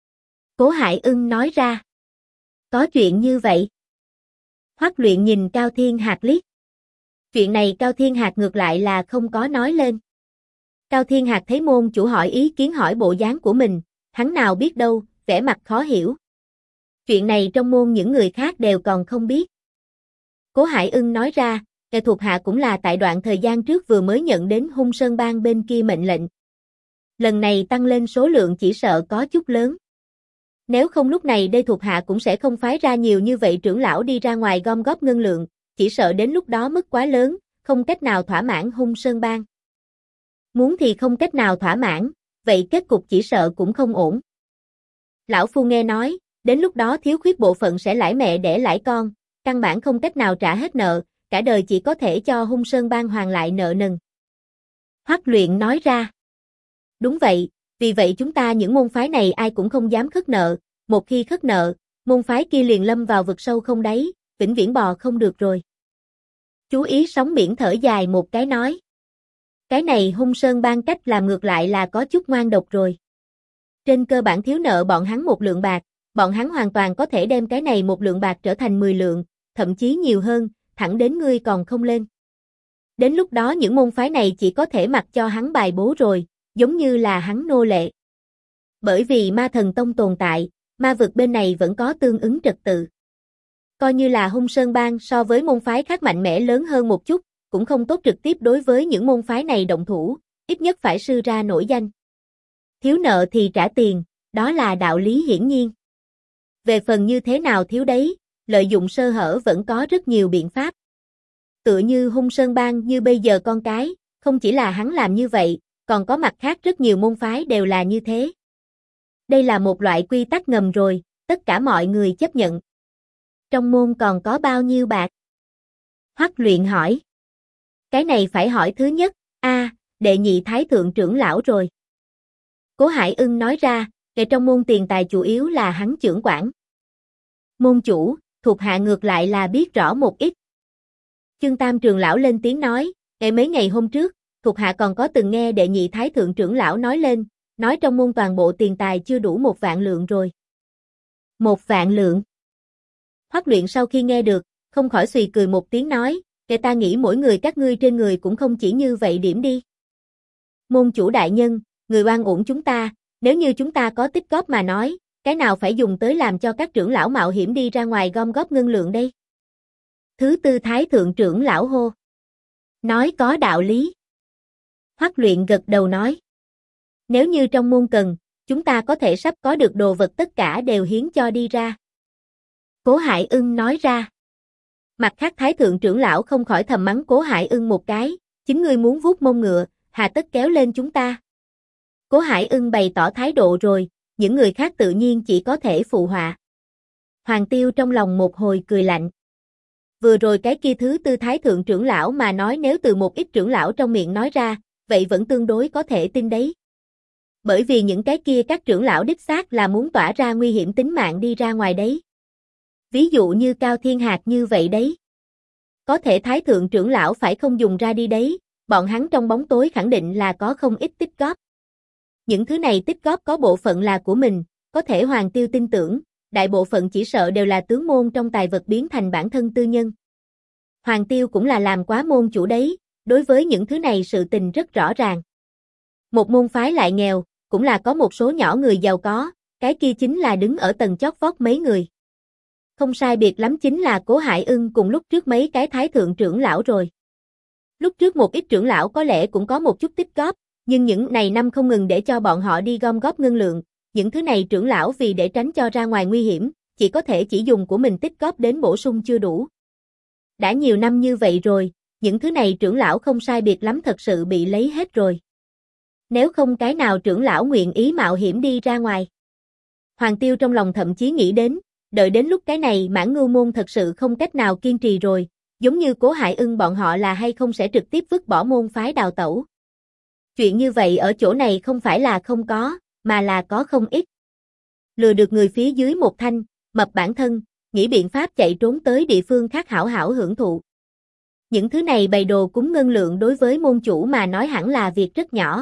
Cố Hải Ưng nói ra. Có chuyện như vậy. Hoắc Luyện nhìn Cao Thiên Hạc liếc. Chuyện này Cao Thiên Hạc ngược lại là không có nói lên. Cao Thiên Hạc thấy môn chủ hỏi ý kiến hỏi bộ dáng của mình, hắn nào biết đâu, vẻ mặt khó hiểu. Chuyện này trong môn những người khác đều còn không biết. Cố Hải Ưng nói ra, kẻ thuộc hạ cũng là tại đoạn thời gian trước vừa mới nhận đến Hung Sơn Bang bên kia mệnh lệnh. Lần này tăng lên số lượng chỉ sợ có chút lớn. Nếu không lúc này đây thuộc hạ cũng sẽ không phái ra nhiều như vậy trưởng lão đi ra ngoài gom góp ngân lượng, chỉ sợ đến lúc đó mức quá lớn, không cách nào thỏa mãn Hung Sơn Bang. Muốn thì không cách nào thỏa mãn, vậy kết cục chỉ sợ cũng không ổn. Lão Phu nghe nói, đến lúc đó thiếu khuyết bộ phận sẽ lãi mẹ đẻ lãi con, căn bản không cách nào trả hết nợ, cả đời chỉ có thể cho Hung Sơn Bang hoàn lại nợ nần. Hoắc Luyện nói ra. Đúng vậy, vì vậy chúng ta những môn phái này ai cũng không dám khất nợ, một khi khất nợ, môn phái kia liền lâm vào vực sâu không đáy, vĩnh viễn bò không được rồi. Chú ý sóng biển thở dài một cái nói. Cái này Hung Sơn Bang cách làm ngược lại là có chút ngoan độc rồi. Trên cơ bản thiếu nợ bọn hắn 1 lượng bạc, bọn hắn hoàn toàn có thể đem cái này 1 lượng bạc trở thành 10 lượng, thậm chí nhiều hơn, thẳng đến ngươi còn không lên. Đến lúc đó những môn phái này chỉ có thể mặc cho hắn bài bố rồi, giống như là hắn nô lệ. Bởi vì Ma Thần Tông tồn tại, ma vực bên này vẫn có tương ứng trật tự. Coi như là Hung Sơn Bang so với môn phái khác mạnh mẽ lớn hơn một chút, cũng không tốt trực tiếp đối với những môn phái này động thủ, ít nhất phải sư ra nổi danh. Thiếu nợ thì trả tiền, đó là đạo lý hiển nhiên. Về phần như thế nào thiếu đấy, lợi dụng sơ hở vẫn có rất nhiều biện pháp. Tựa như Hung Sơn Bang như bây giờ con cái, không chỉ là hắn làm như vậy, còn có mặt khác rất nhiều môn phái đều là như thế. Đây là một loại quy tắc ngầm rồi, tất cả mọi người chấp nhận. Trong môn còn có bao nhiêu bạc? Hoắc Luyện hỏi. Cái này phải hỏi thứ nhất, đệ nhị thái thượng trưởng lão rồi. Cố Hải Ưng nói ra, kể trong môn tiền tài chủ yếu là hắn trưởng quản. Môn chủ, thuộc hạ ngược lại là biết rõ một ít. Chương Tam trưởng lão lên tiếng nói, mấy ngày hôm trước, thuộc hạ còn có từng nghe đệ nhị thái thượng trưởng lão nói lên, nói trong môn toàn bộ tiền tài chưa đủ 1 vạn lượng rồi. 1 vạn lượng. Hoắc Luyện sau khi nghe được, không khỏi xùy cười một tiếng nói, kể ta nghĩ mỗi người các ngươi trên người cũng không chỉ như vậy điểm đi. Môn chủ đại nhân, người oan uổng chúng ta, nếu như chúng ta có tích góp mà nói, cái nào phải dùng tới làm cho các trưởng lão mạo hiểm đi ra ngoài gom góp ngân lượng đây? Thứ tư thái thượng trưởng lão hô. Nói có đạo lý. Hoắc Luyện gật đầu nói. Nếu như trong môn cần, chúng ta có thể sắp có được đồ vật tất cả đều hiến cho đi ra. Cố Hải Ưng nói ra. Mặt khác thái thượng trưởng lão không khỏi thầm mắng Cố Hải Ưng một cái, chính ngươi muốn vuốt mông ngựa, hà tất kéo lên chúng ta. Cố Hải Ưng bày tỏ thái độ rồi, những người khác tự nhiên chỉ có thể phụ họa. Hoàng Tiêu trong lòng một hồi cười lạnh. Vừa rồi cái kia thứ tư thái thượng trưởng lão mà nói nếu từ một ít trưởng lão trong miệng nói ra, vậy vẫn tương đối có thể tin đấy. Bởi vì những cái kia các trưởng lão đích xác là muốn tỏa ra nguy hiểm tính mạng đi ra ngoài đấy. Ví dụ như Cao Thiên Hạc như vậy đấy. Có thể thái thượng trưởng lão phải không dùng ra đi đấy, bọn hắn trong bóng tối khẳng định là có không ít tích góp. Những thứ này tích góp có bộ phận là của mình, có thể Hoàng Tiêu tin tưởng, đại bộ phận chỉ sợ đều là tướng môn trong tài vật biến thành bản thân tư nhân. Hoàng Tiêu cũng là làm quá môn chủ đấy, đối với những thứ này sự tình rất rõ ràng. Một môn phái lại nghèo, cũng là có một số nhỏ người giàu có, cái kia chính là đứng ở tầng chót vót mấy người. Không sai biệt lắm chính là Cố Hải Ưng cùng lúc trước mấy cái thái thượng trưởng lão rồi. Lúc trước một ít trưởng lão có lẽ cũng có một chút tích góp, nhưng những này năm không ngừng để cho bọn họ đi gom góp ngân lượng, những thứ này trưởng lão vì để tránh cho ra ngoài nguy hiểm, chỉ có thể chỉ dùng của mình tích góp đến bổ sung chưa đủ. Đã nhiều năm như vậy rồi, những thứ này trưởng lão không sai biệt lắm thật sự bị lấy hết rồi. Nếu không cái nào trưởng lão nguyện ý mạo hiểm đi ra ngoài. Hoàng Tiêu trong lòng thậm chí nghĩ đến, đợi đến lúc cái này Mãn Ngưu môn thật sự không cách nào kiên trì rồi, giống như Cố Hải Ưng bọn họ là hay không sẽ trực tiếp vứt bỏ môn phái đào tẩu. Chuyện như vậy ở chỗ này không phải là không có, mà là có không ít. Lừa được người phía dưới một thanh, mập bản thân, nghĩ biện pháp chạy trốn tới địa phương khác hảo hảo hưởng thụ. Những thứ này bày đồ cúng ngân lượng đối với môn chủ mà nói hẳn là việc rất nhỏ.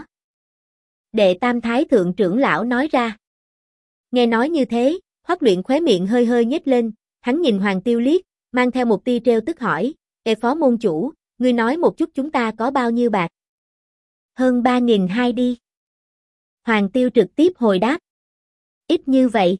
Đệ Tam Thái Thượng trưởng lão nói ra. Nghe nói như thế, Hoắc Luyện khóe miệng hơi hơi nhếch lên, hắn nhìn Hoàng Tiêu liếc, mang theo một tia trêu tức hỏi, Ê phó môn chủ, ngươi nói một chút chúng ta có bao nhiêu bạc? Hơn 3.200 đi. Hoàng Tiêu trực tiếp hồi đáp. Ít như vậy.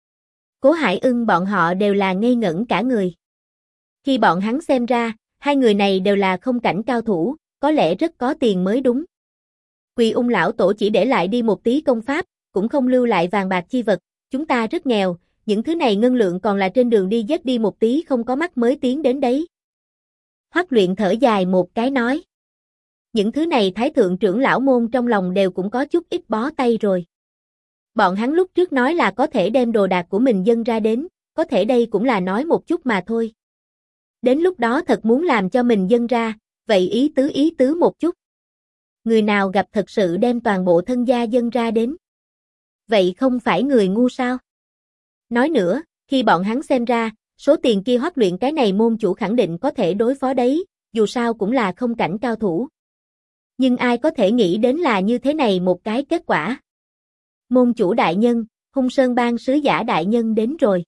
Cố Hải Ưng bọn họ đều là ngây ngẩn cả người. Khi bọn hắn xem ra, hai người này đều là không cảnh cao thủ, có lẽ rất có tiền mới đúng. Quỳ Ung lão tổ chỉ để lại đi một tí công pháp, cũng không lưu lại vàng bạc chi vật, chúng ta rất nghèo, những thứ này ngân lượng còn là trên đường đi dắt đi một tí không có mắt mới tiến đến đấy. Hoắc Luyện thở dài một cái nói. Những thứ này thái thượng trưởng lão môn trong lòng đều cũng có chút ít bó tay rồi. Bọn hắn lúc trước nói là có thể đem đồ đạc của mình dâng ra đến, có thể đây cũng là nói một chút mà thôi. Đến lúc đó thật muốn làm cho mình dâng ra, vậy ý tứ một chút. Người nào gặp thật sự đem toàn bộ thân gia dâng ra đến. Vậy không phải người ngu sao? Nói nữa, khi bọn hắn xem ra, số tiền kia Hoắc Luyện cái này môn chủ khẳng định có thể đối phó đấy, dù sao cũng là không cảnh cao thủ. Nhưng ai có thể nghĩ đến là như thế này một cái kết quả. Môn chủ đại nhân, Hung Sơn Bang sứ giả đại nhân đến rồi.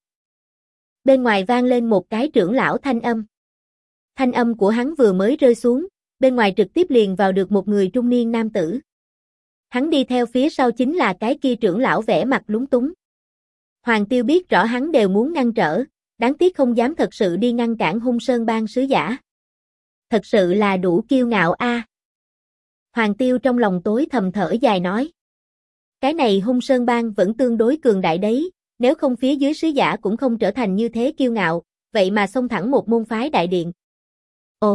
Bên ngoài vang lên một cái trưởng lão thanh âm. Thanh âm của hắn vừa mới rơi xuống, bên ngoài trực tiếp liền vào được một người trung niên nam tử. Hắn đi theo phía sau chính là cái kia trưởng lão vẻ mặt lúng túng. Hoàng Tiêu biết rõ hắn đều muốn ngăn trở, đáng tiếc không dám thật sự đi ngăn cản Hung Sơn Bang sứ giả. Thật sự là đủ kiêu ngạo a. Hoàng Tiêu trong lòng tối thầm thở dài nói. Cái này Hung Sơn Bang vẫn tương đối cường đại đấy, nếu không phía dưới sứ giả cũng không trở thành như thế kiêu ngạo, vậy mà xông thẳng một môn phái đại điện. Ồ!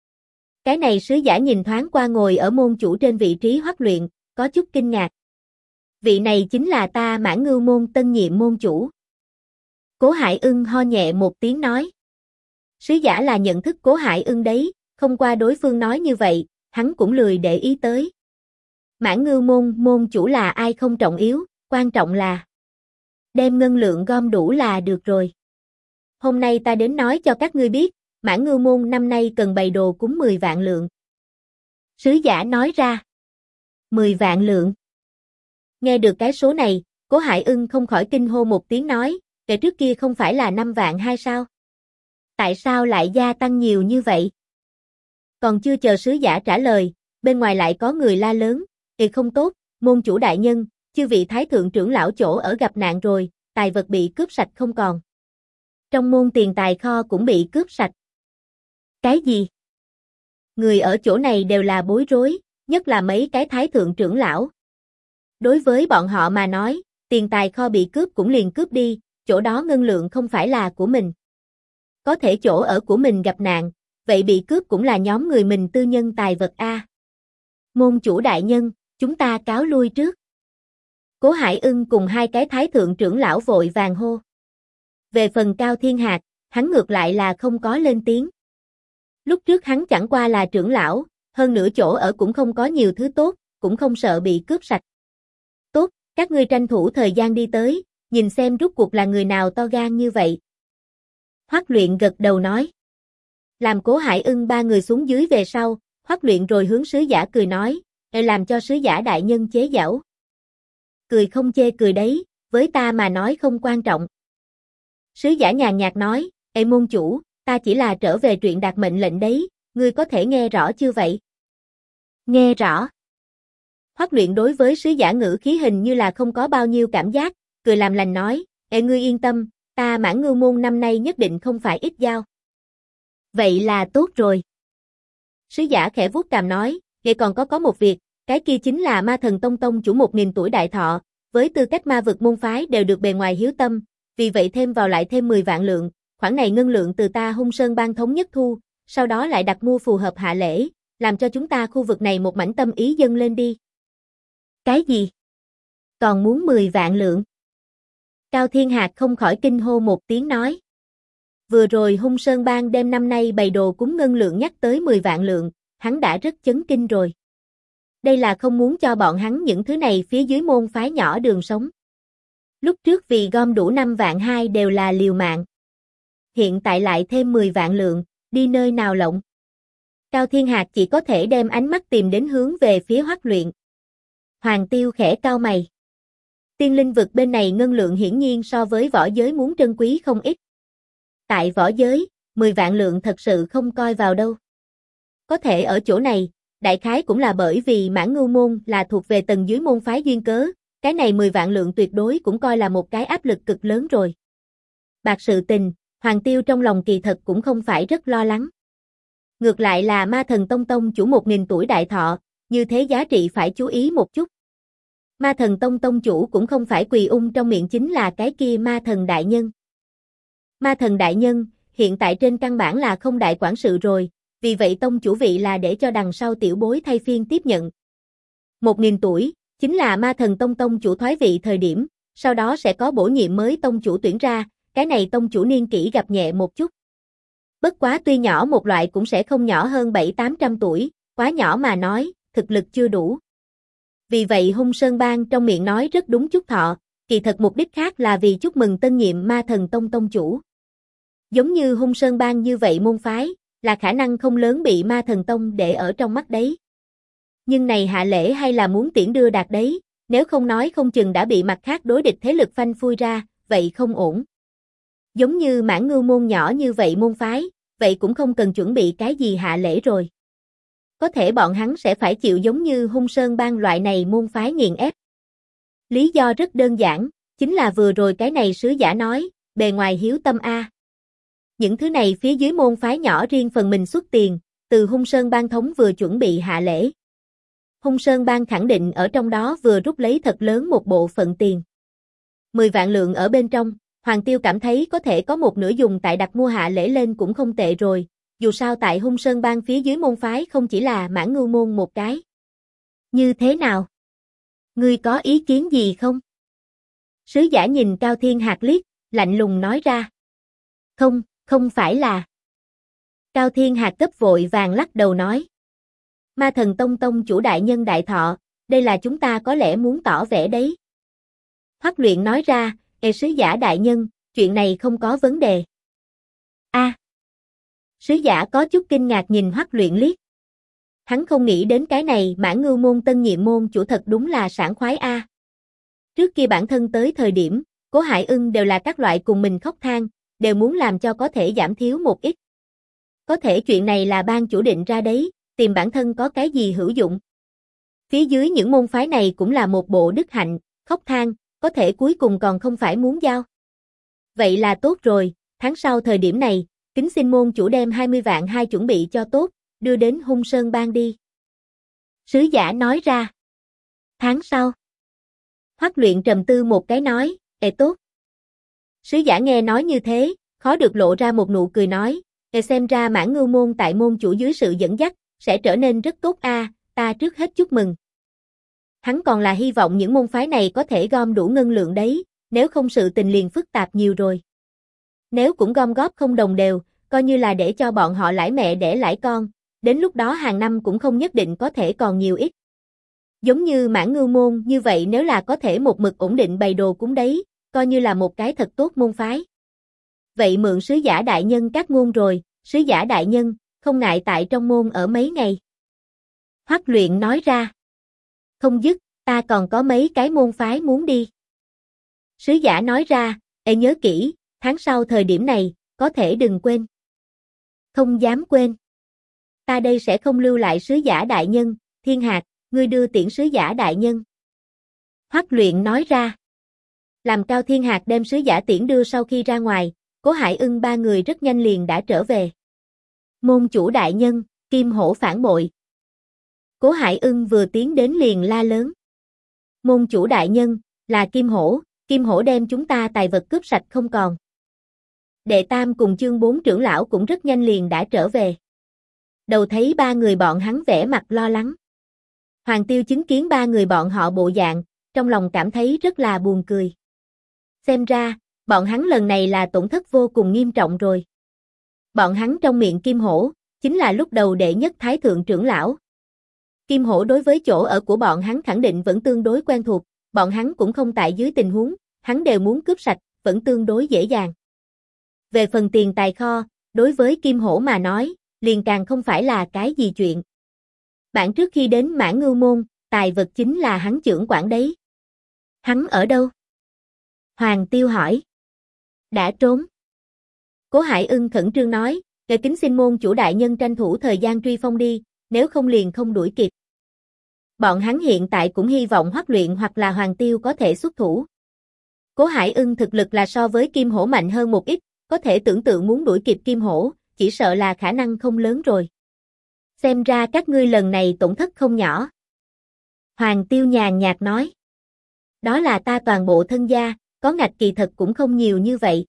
Cái này sứ giả nhìn thoáng qua ngồi ở môn chủ trên vị trí Hoắc Luyện, có chút kinh ngạc. Vị này chính là ta Mãn Ngưu môn tân nhiệm môn chủ. Cố Hải Ưng ho nhẹ một tiếng nói. Sứ giả là nhận thức Cố Hải Ưng đấy, không qua đối phương nói như vậy, hắn cũng lười để ý tới. Mãn Ngưu môn chủ là ai không trọng yếu, quan trọng là đem ngân lượng gom đủ là được rồi. Hôm nay ta đến nói cho các ngươi biết, Mãn Ngưu môn năm nay cần bày đồ cúng 10 vạn lượng. Sứ giả nói ra. 10 vạn lượng. Nghe được cái số này, Cố Hải Ưng không khỏi kinh hô một tiếng nói, kể trước kia không phải là 5 vạn hay sao? Tại sao lại gia tăng nhiều như vậy? Còn chưa chờ sứ giả trả lời, bên ngoài lại có người la lớn, không tốt, môn chủ đại nhân, chư vị thái thượng trưởng lão chỗ ở gặp nạn rồi, tài vật bị cướp sạch không còn. Trong môn tiền tài kho cũng bị cướp sạch. Cái gì? Người ở chỗ này đều là bối rối, nhất là mấy cái thái thượng trưởng lão. Đối với bọn họ mà nói, tiền tài kho bị cướp cũng liền cướp đi, chỗ đó ngân lượng không phải là của mình. Có thể chỗ ở của mình gặp nạn, vậy bị cướp cũng là nhóm người mình tư nhân tài vật a. Môn chủ đại nhân, chúng ta cáo lui trước. Cố Hải Ưng cùng hai cái thái thượng trưởng lão vội vàng hô. Về phần Cao Thiên Hạc, hắn ngược lại là không có lên tiếng. Lúc trước hắn chẳng qua là trưởng lão, hơn nữa chỗ ở cũng không có nhiều thứ tốt, cũng không sợ bị cướp sạch. Tốt, các ngươi tranh thủ thời gian đi tới, nhìn xem rút cuộc là người nào to gan như vậy. Hoắc Luyện gật đầu nói. Làm Cố Hải Ưng ba người xuống dưới về sau, Hoắc Luyện rồi hướng sứ giả cười nói, làm cho sứ giả đại nhân chế giễu. Cười không chê cười đấy, với ta mà nói không quan trọng. Sứ giả nhàn nhạt nói, môn chủ, ta chỉ là trở về truyền đạt mệnh lệnh đấy, ngươi có thể nghe rõ chưa vậy? Nghe rõ. Hoắc Luyện đối với sứ giả ngữ khí hình như là không có bao nhiêu cảm giác, cười làm lành nói, ngươi yên tâm, ta Mãn Ngưu môn năm nay nhất định không phải ít giao. Vậy là tốt rồi. Sứ giả khẽ vuốt cằm nói, còn có một việc, cái kia chính là Ma Thần Tông tông chủ 1000 tuổi đại thọ, với tư cách ma vực môn phái đều được bề ngoài hiếu tâm, vì vậy thêm vào lại thêm 10 vạn lượng, khoản này ngân lượng từ ta Hung Sơn Bang thống nhất thu, sau đó lại đặt mua phù hợp hạ lễ, làm cho chúng ta khu vực này một mảnh tâm ý dâng lên đi. Cái gì? Còn muốn 10 vạn lượng? Cao Thiên Hạc không khỏi kinh hô một tiếng nói. Vừa rồi Hung Sơn Bang đem năm nay bày đồ cúng ngân lượng nhắc tới 10 vạn lượng, hắn đã rất chấn kinh rồi. Đây là không muốn cho bọn hắn những thứ này phía dưới môn phái nhỏ đường sống. Lúc trước vì gom đủ 5 vạn 2 đều là liều mạng. Hiện tại lại thêm 10 vạn lượng, đi nơi nào lộng. Cao Thiên Hạc chỉ có thể đem ánh mắt tìm đến hướng về phía Hoắc Luyện. Hoàng Tiêu khẽ cau mày. Tiên linh vực bên này ngân lượng hiển nhiên so với võ giới muốn trân quý không ít. Tại võ giới, 10 vạn lượng thật sự không coi vào đâu. Có thể ở chỗ này, đại khái cũng là bởi vì Mãn Ngưu môn là thuộc về tầng dưới môn phái duyên cớ, cái này 10 vạn lượng tuyệt đối cũng coi là một cái áp lực cực lớn rồi. Bạc sự tình, Hoàng Tiêu trong lòng kỳ thật cũng không phải rất lo lắng. Ngược lại là Ma Thần Tông tông chủ 1000 tuổi đại thọ, như thế giá trị phải chú ý một chút. Ma Thần Tông tông chủ cũng không phải quỳ trong miệng chính là cái kia Ma Thần Đại Nhân. Ma Thần Đại Nhân, hiện tại trên căn bản là không đại quản sự rồi, vì vậy tông chủ vị là để cho đằng sau tiểu bối thay phiên tiếp nhận. 1000 tuổi, chính là Ma Thần Tông tông chủ thoái vị thời điểm, sau đó sẽ có bổ nhiệm mới tông chủ tuyển ra, cái này tông chủ niên kỷ gặp nhẹ một chút. Bất quá tuy nhỏ một loại cũng sẽ không nhỏ hơn 700-800 tuổi, quá nhỏ mà nói, thực lực chưa đủ. Vì vậy Hung Sơn Bang trong miệng nói rất đúng chúc thọ, kỳ thật mục đích khác là vì chúc mừng tân nhiệm Ma Thần Tông tông chủ. Giống như Hung Sơn Bang như vậy môn phái, là khả năng không lớn bị Ma Thần Tông để ở trong mắt đấy. Nhưng này hạ lễ hay là muốn tiễn đưa đạt đấy, nếu không nói không chừng đã bị mặt khác đối địch thế lực phanh phui ra, vậy không ổn. Giống như Mãn Ngưu môn nhỏ như vậy môn phái, vậy cũng không cần chuẩn bị cái gì hạ lễ rồi. Có thể bọn hắn sẽ phải chịu giống như Hung Sơn Bang loại này môn phái nghiền ép. Lý do rất đơn giản, chính là vừa rồi cái này sứ giả nói, bề ngoài hiếu tâm a. Những thứ này phía dưới môn phái nhỏ riêng phần mình xuất tiền, từ Hung Sơn Bang thống vừa chuẩn bị hạ lễ. Hung Sơn Bang khẳng định ở trong đó vừa rút lấy thật lớn một bộ phận tiền. 10 vạn lượng ở bên trong, Hoàng Tiêu cảm thấy có thể có một nửa dùng tại đặt mua hạ lễ lên cũng không tệ rồi, dù sao tại Hung Sơn Bang phía dưới môn phái không chỉ là Mãn Ngưu môn một cái. Như thế nào? Ngươi có ý kiến gì không? Sứ giả nhìn Cao Thiên Hạc liếc, lạnh lùng nói ra. Không, không phải là. Cao Thiên Hạc cấp vội vàng lắc đầu nói. Ma Thần Tông tông chủ đại nhân đại thọ, đây là chúng ta có lẽ muốn tỏ vẻ đấy. Hoắc Luyện nói ra, sứ giả đại nhân, chuyện này không có vấn đề. A. Sứ giả có chút kinh ngạc nhìn Hoắc Luyện liếc. Hắn không nghĩ đến cái này Mãn Ngưu môn tân nhiệm môn chủ thật đúng là sảng khoái a. Trước kia bản thân tới thời điểm, Cố Hải Ưng đều là các loại cùng mình khóc than, đều muốn làm cho có thể giảm thiếu một ít. Có thể chuyện này là ban chủ định ra đấy, tìm bản thân có cái gì hữu dụng. Phía dưới những môn phái này cũng là một bộ đức hạnh, khóc than, có thể cuối cùng còn không phải muốn giao. Vậy là tốt rồi, tháng sau thời điểm này, kính xin môn chủ đem 20 vạn 2 chuẩn bị cho tốt, đưa đến Hung Sơn Bang đi. Sứ giả nói ra. Tháng sau. Hoắc Luyện trầm tư một cái nói, tốt. Sứ giả nghe nói như thế, khó được lộ ra một nụ cười nói, xem ra Mãn Ngưu môn tại môn chủ dưới sự dẫn dắt, sẽ trở nên rất tốt a, ta trước hết chúc mừng. Hắn còn là hy vọng những môn phái này có thể gom đủ ngân lượng đấy, nếu không sự tình liền phức tạp nhiều rồi. Nếu cũng gom góp không đồng đều, coi như là để cho bọn họ lãi mẹ đẻ lãi con, đến lúc đó hàng năm cũng không nhất định có thể còn nhiều ít. Giống như Mãn Ngưu môn như vậy nếu là có thể một mực ổn định bày đồ cúng đấy, coi như là một cái thật tốt môn phái. Vậy mượn sứ giả đại nhân các ngôn rồi, sứ giả đại nhân, không ngại tại trong môn ở mấy ngày. Hoắc Luyện nói ra. Không dứt, ta còn có mấy cái môn phái muốn đi. Sứ giả nói ra, nhớ kỹ, tháng sau thời điểm này, có thể đừng quên. Không dám quên. Ta đây sẽ không lưu lại sứ giả đại nhân, Thiên Hạc, ngươi đưa tiễn sứ giả đại nhân. Hoắc Luyện nói ra. Làm Cao Thiên Hạc đem sứ giả tiễn đưa sau khi ra ngoài, Cố Hải Ưng ba người rất nhanh liền đã trở về. Môn chủ đại nhân, Kim Hổ phản bội. Cố Hải Ưng vừa tiến đến liền la lớn. Môn chủ đại nhân, là Kim Hổ đem chúng ta tài vật cướp sạch không còn. Đệ Tam cùng chương 4 trưởng lão cũng rất nhanh liền đã trở về. Đầu thấy ba người bọn hắn vẻ mặt lo lắng. Hoàng Tiêu chứng kiến ba người bọn họ bộ dạng, trong lòng cảm thấy rất là buồn cười. Xem ra, bọn hắn lần này là tổn thất vô cùng nghiêm trọng rồi. Bọn hắn trong miệng Kim Hổ, chính là lúc đầu đệ nhất thái thượng trưởng lão. Kim Hổ đối với chỗ ở của bọn hắn khẳng định vẫn tương đối quen thuộc, bọn hắn cũng không tại dưới tình huống, hắn đều muốn cướp sạch, vẫn tương đối dễ dàng. Về phần tiền tài kho, đối với Kim Hổ mà nói, liền càng không phải là cái gì chuyện. Bạn trước khi đến Mãn Ngưu Môn, tài vật chính là hắn trưởng quản đấy. Hắn ở đâu? Hoàng Tiêu hỏi. Đã trốn. Cố Hải Ưng khẩn trương nói, để kính xin môn chủ đại nhân tranh thủ thời gian truy phong đi, nếu không liền không đuổi kịp. Bọn hắn hiện tại cũng hy vọng Hoắc Luyện hoặc là Hoàng Tiêu có thể xuất thủ. Cố Hải Ưng thực lực là so với Kim Hổ mạnh hơn một ít, có thể tưởng tượng muốn đuổi kịp Kim Hổ, chỉ sợ là khả năng không lớn rồi. Xem ra các ngươi lần này tổn thất không nhỏ. Hoàng Tiêu nhàn nhạt nói. Đó là ta toàn bộ thân gia, có ngạch kỳ thật cũng không nhiều như vậy.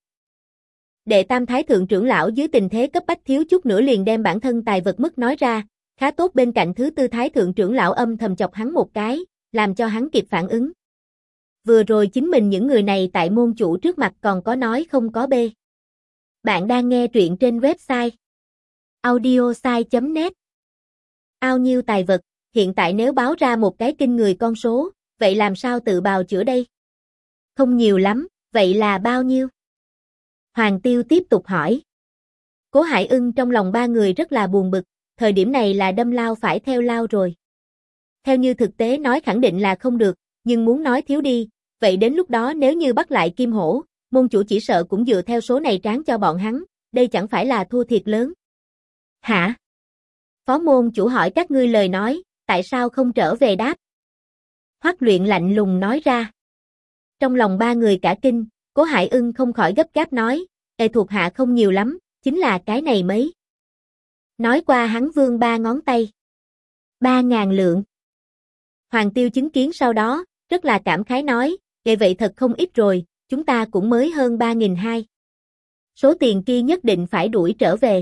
Đệ Tam thái thượng trưởng lão dưới tình thế cấp bách thiếu chút nữa liền đem bản thân tài vật mất nói ra, khá tốt bên cạnh thứ tư thái thượng trưởng lão âm thầm chọc hắn một cái, làm cho hắn kịp phản ứng. Vừa rồi chính mình những người này tại môn chủ trước mặt còn có nói không có bê. Bạn đang nghe truyện trên website audiosai.net. Ao nhiêu tài vật, hiện tại nếu báo ra một cái kinh người con số, vậy làm sao tự bào chữa đây? Không nhiều lắm, vậy là bao nhiêu? Hoàng Tiêu tiếp tục hỏi. Cố Hải Ưng trong lòng ba người rất là buồn bực, thời điểm này là đâm lao phải theo lao rồi. Theo như thực tế nói khẳng định là không được, nhưng muốn nói thiếu đi, vậy đến lúc đó nếu như bắt lại Kim Hổ, môn chủ chỉ sợ cũng dựa theo số này tráng cho bọn hắn, đây chẳng phải là thua thiệt lớn. Hả? Phó môn chủ hỏi các ngươi lời nói, tại sao không trở về đáp? Hoắc Luyện lạnh lùng nói ra. Trong lòng ba người cả kinh, Cố Hải Ưng không khỏi gấp gáp nói, thuộc hạ không nhiều lắm, chính là cái này mấy. Nói qua hắn vươn ba ngón tay. 3.000 lượng. Hoàng Tiêu chứng kiến sau đó, rất là cảm khái nói, vậy thật không ít rồi, chúng ta cũng mới hơn 3.200. Số tiền kia nhất định phải đuổi trở về.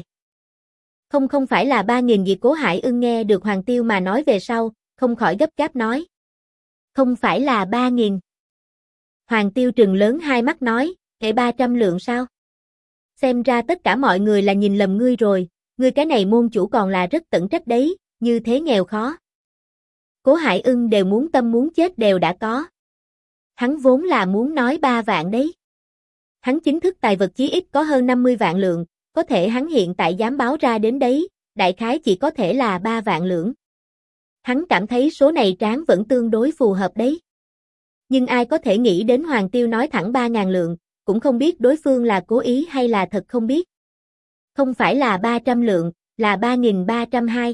Không phải là 3.000 gì. Cố Hải Ưng nghe được Hoàng Tiêu mà nói về sau, không khỏi gấp gáp nói. Không phải là 3.000. Hoàng Tiêu trừng lớn hai mắt nói, 300 lượng sao? Xem ra tất cả mọi người là nhìn lầm ngươi rồi, ngươi cái này môn chủ còn là rất tận trách đấy, như thế nghèo khó. Cố Hải Ưng đều muốn tâm muốn chết đều đã có. Hắn vốn là muốn nói 3 vạn đấy. Hắn chính thức tài vật chí ít có hơn 50 vạn lượng, có thể hắn hiện tại dám báo ra đến đấy, đại khái chỉ có thể là 3 vạn lượng. Hắn cảm thấy số này tráng vẫn tương đối phù hợp đấy. Nhưng ai có thể nghĩ đến Hoàng Tiêu nói thẳng 3.000 lượng, cũng không biết đối phương là cố ý hay là thật không biết. Không phải là 300 lượng, là 3.320.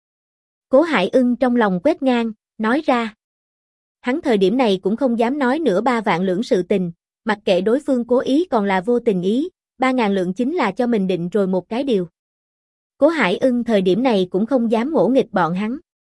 Cố Hải Ưng trong lòng quét ngang, nói ra. Hắn thời điểm này cũng không dám nói nữa 3 vạn lượng sự tình, mặc kệ đối phương cố ý còn là vô tình ý, 3.000 lượng chính là cho mình định rồi một cái điều. Cố Hải Ưng thời điểm này cũng không dám ngỗ nghịch bọn hắn.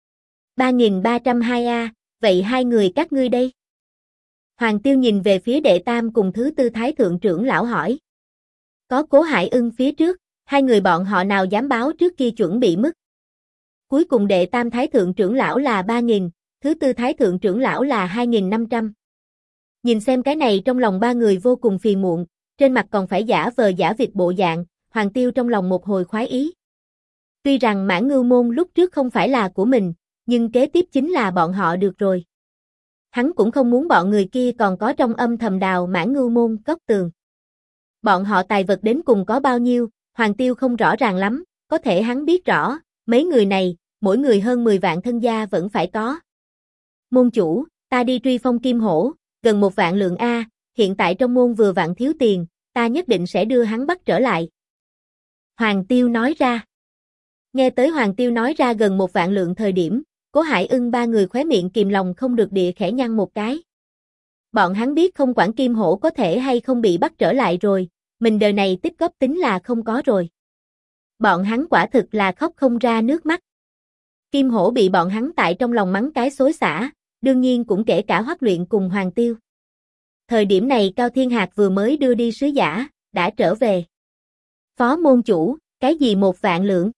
3.320 vậy hai người các ngươi đây? Hoàng Tiêu nhìn về phía đệ tam cùng thứ tư thái thượng trưởng lão hỏi. Có Cố Hải Ưng phía trước, hai người bọn họ nào dám báo trước kia chuẩn bị mức. Cuối cùng đệ tam thái thượng trưởng lão là 3.000, thứ tư thái thượng trưởng lão là 2.500. Nhìn xem cái này trong lòng ba người vô cùng phiền muộn, trên mặt còn phải giả vờ giả vịt bộ dạng, Hoàng Tiêu trong lòng một hồi khoái ý. Tuy rằng Mãn Ngưu Môn lúc trước không phải là của mình, nhưng kế tiếp chính là bọn họ được rồi. Hắn cũng không muốn bọn người kia còn có trong âm thầm đào Mãn Ngưu Môn góc tường. Bọn họ tài vật đến cùng có bao nhiêu, Hoàng Tiêu không rõ ràng lắm, có thể hắn biết rõ, mấy người này, mỗi người hơn 10 vạn thân gia vẫn phải có. Môn chủ, ta đi truy phong Kim Hổ, gần 1 vạn lượng A, hiện tại trong môn vừa vặn thiếu tiền, ta nhất định sẽ đưa hắn bắt trở lại. Hoàng Tiêu nói ra. Nghe tới Hoàng Tiêu nói ra gần 1 vạn lượng thời điểm, Cố Hải Ưng ba người khóe miệng kìm lòng không được địa khẽ nhăn một cái. Bọn hắn biết không quản Kim Hổ có thể hay không bị bắt trở lại rồi, mình đời này tích góp tính là không có rồi. Bọn hắn quả thực là khóc không ra nước mắt. Kim Hổ bị bọn hắn tại trong lòng mắng cái xối xả, đương nhiên cũng kể cả Hoắc Luyện cùng Hoàng Tiêu. Thời điểm này Cao Thiên Hạc vừa mới đưa đi sứ giả, đã trở về. Phó môn chủ, cái gì 1 vạn lượng?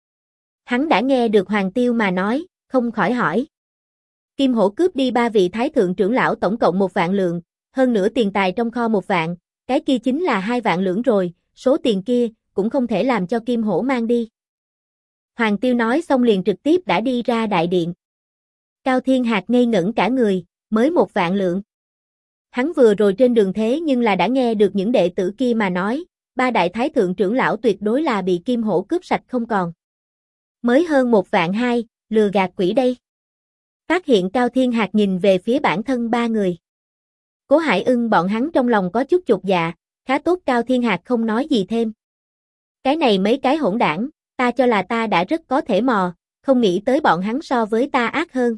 Hắn đã nghe được Hoàng Tiêu mà nói, không khỏi hỏi. Kim Hổ cướp đi 3 vị thái thượng trưởng lão tổng cộng 1 vạn lượng, hơn nữa tiền tài trong kho 1 vạn, cái kia chính là 2 vạn lượng rồi, số tiền kia cũng không thể làm cho Kim Hổ mang đi. Hoàng Tiêu nói xong liền trực tiếp đã đi ra đại điện. Cao Thiên Hạc ngây ngẩn cả người, mới 1 vạn lượng. Hắn vừa rồi trên đường thế nhưng là đã nghe được những đệ tử kia mà nói, 3 đại thái thượng trưởng lão tuyệt đối là bị Kim Hổ cướp sạch không còn. Mới hơn 1 vạn 2, lừa gạt quỷ đây. Phát hiện Cao Thiên Hạc nhìn về phía bản thân 3 người. Cố Hải Ưng bọn hắn trong lòng có chút chột dạ, khá tốt Cao Thiên Hạc không nói gì thêm. Cái này mấy cái hỗn đảng, ta cho là ta đã rất có thể mò, không nghĩ tới bọn hắn so với ta ác hơn.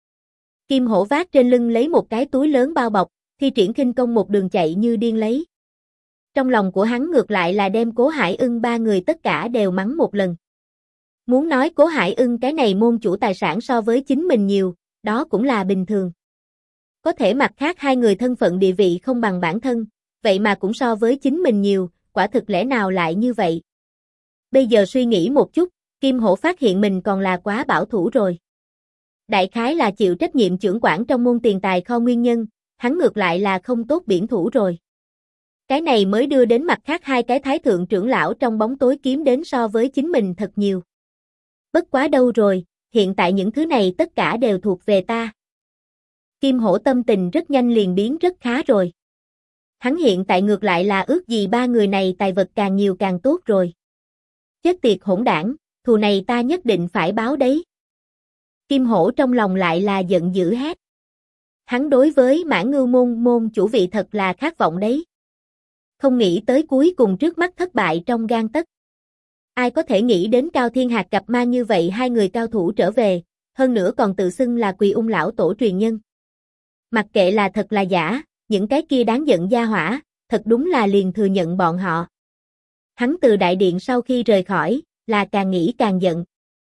Kim Hổ vác trên lưng lấy một cái túi lớn bao bọc, thi triển khinh công một đường chạy như điên lấy. Trong lòng của hắn ngược lại là đem Cố Hải Ưng 3 người tất cả đều mắng một lần. Muốn nói Cố Hải Ưng cái này môn chủ tài sản so với chính mình nhiều, đó cũng là bình thường. Có thể mặt khác 2 người thân phận địa vị không bằng bản thân, vậy mà cũng so với chính mình nhiều, quả thực lẽ nào lại như vậy. Bây giờ suy nghĩ một chút, Kim Hổ phát hiện mình còn là quá bảo thủ rồi. Đại khái là chịu trách nhiệm trưởng quản trong môn tiền tài kho nguyên nhân, hắn ngược lại là không tốt biển thủ rồi. Cái này mới đưa đến mặt khác 2 cái thái thượng trưởng lão trong bóng tối kiếm đến so với chính mình thật nhiều. Bất quá đâu rồi, hiện tại những thứ này tất cả đều thuộc về ta. Kim Hổ tâm tình rất nhanh liền biến rất khá rồi. Hắn hiện tại ngược lại là ước gì 3 người này tài vật càng nhiều càng tốt rồi. Chết tiệt hỗn đảng, thù này ta nhất định phải báo đấy. Kim Hổ trong lòng lại là giận dữ hét. Hắn đối với Mã Ngưu môn chủ vị thật là khát vọng đấy. Không nghĩ tới cuối cùng trước mắt thất bại trong gang tấc. Ai có thể nghĩ đến Cao Thiên Hạc gặp ma như vậy 2 người cao thủ trở về, hơn nữa còn tự xưng là Quỳ Ung lão tổ truyền nhân. Mặc kệ là thật là giả, những cái kia đáng giận gia hỏa, thật đúng là liền thừa nhận bọn họ. Hắn từ đại điện sau khi rời khỏi, là càng nghĩ càng giận.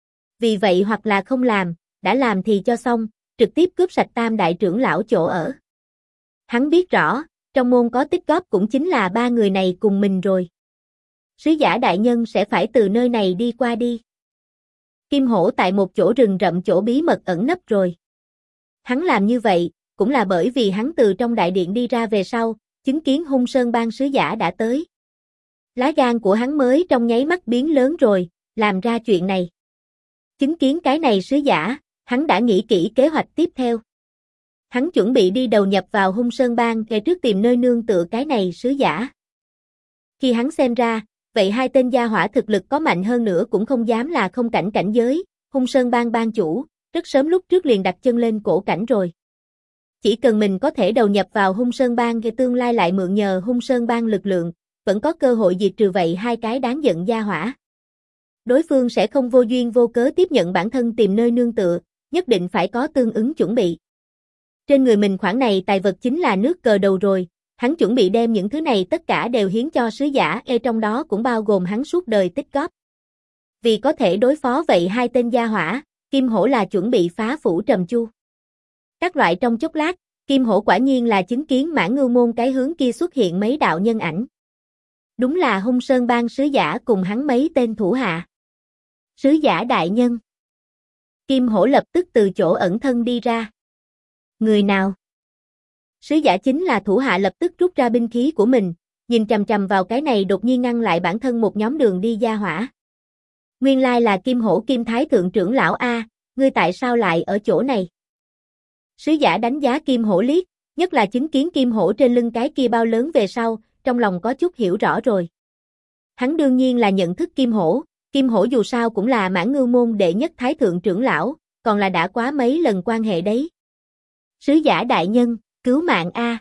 Vì vậy hoặc là không làm, đã làm thì cho xong, trực tiếp cướp sạch Tam đại trưởng lão chỗ ở. Hắn biết rõ, trong môn có tích góp cũng chính là 3 người này cùng mình rồi. Sứ giả đại nhân sẽ phải từ nơi này đi qua đi. Kim Hổ tại một chỗ rừng rậm chỗ bí mật ẩn nấp rồi. Hắn làm như vậy, cũng là bởi vì hắn từ trong đại điện đi ra về sau, chứng kiến Hung Sơn Bang sứ giả đã tới. Lá gan của hắn mới trong nháy mắt biến lớn rồi, làm ra chuyện này. Chứng kiến cái này sứ giả, hắn đã nghĩ kỹ kế hoạch tiếp theo. Hắn chuẩn bị đi đầu nhập vào Hung Sơn Bang để trước tìm nơi nương tựa cái này sứ giả. Khi hắn xem ra, vậy 2 tên gia hỏa thực lực có mạnh hơn nữa cũng không dám là không cảnh cảnh giới, Hung Sơn Bang bang chủ, rất sớm lúc trước liền đặt chân lên cổ cảnh rồi. Chỉ cần mình có thể đầu nhập vào Hung Sơn Bang thì tương lai lại mượn nhờ Hung Sơn Bang lực lượng, vẫn có cơ hội diệt trừ vậy 2 cái đáng giận gia hỏa. Đối phương sẽ không vô duyên vô cớ tiếp nhận bản thân tìm nơi nương tựa, nhất định phải có tương ứng chuẩn bị. Trên người mình khoản này tài vật chính là nước cờ đầu rồi, hắn chuẩn bị đem những thứ này tất cả đều hiến cho sứ giả, trong đó cũng bao gồm hắn suốt đời tích góp. Vì có thể đối phó vậy 2 tên gia hỏa, Kim Hổ là chuẩn bị phá phủ trầm chu. Các loại trong chốc lát, Kim Hổ quả nhiên là chứng kiến Mã Ngưu môn cái hướng kia xuất hiện mấy đạo nhân ảnh. Đúng là Hung Sơn Bang sứ giả cùng hắn mấy tên thủ hạ. Sứ giả đại nhân. Kim Hổ lập tức từ chỗ ẩn thân đi ra. Người nào? Sứ giả chính là thủ hạ lập tức rút ra binh khí của mình, nhìn chằm chằm vào cái này đột nhiên ngăn lại bản thân một nhóm đường đi gia hỏa. Nguyên lai là Kim Hổ Kim Thái Thượng trưởng lão A, ngươi tại sao lại ở chỗ này? Sứ giả đánh giá Kim Hổ liếc, nhất là chứng kiến Kim Hổ trên lưng cái kia bao lớn về sau, trong lòng có chút hiểu rõ rồi. Hắn đương nhiên là nhận thức Kim Hổ, Kim Hổ dù sao cũng là Mãn Ngưu môn đệ nhất thái thượng trưởng lão, còn là đã quá mấy lần quan hệ đấy. Sứ giả đại nhân, cứu mạng a.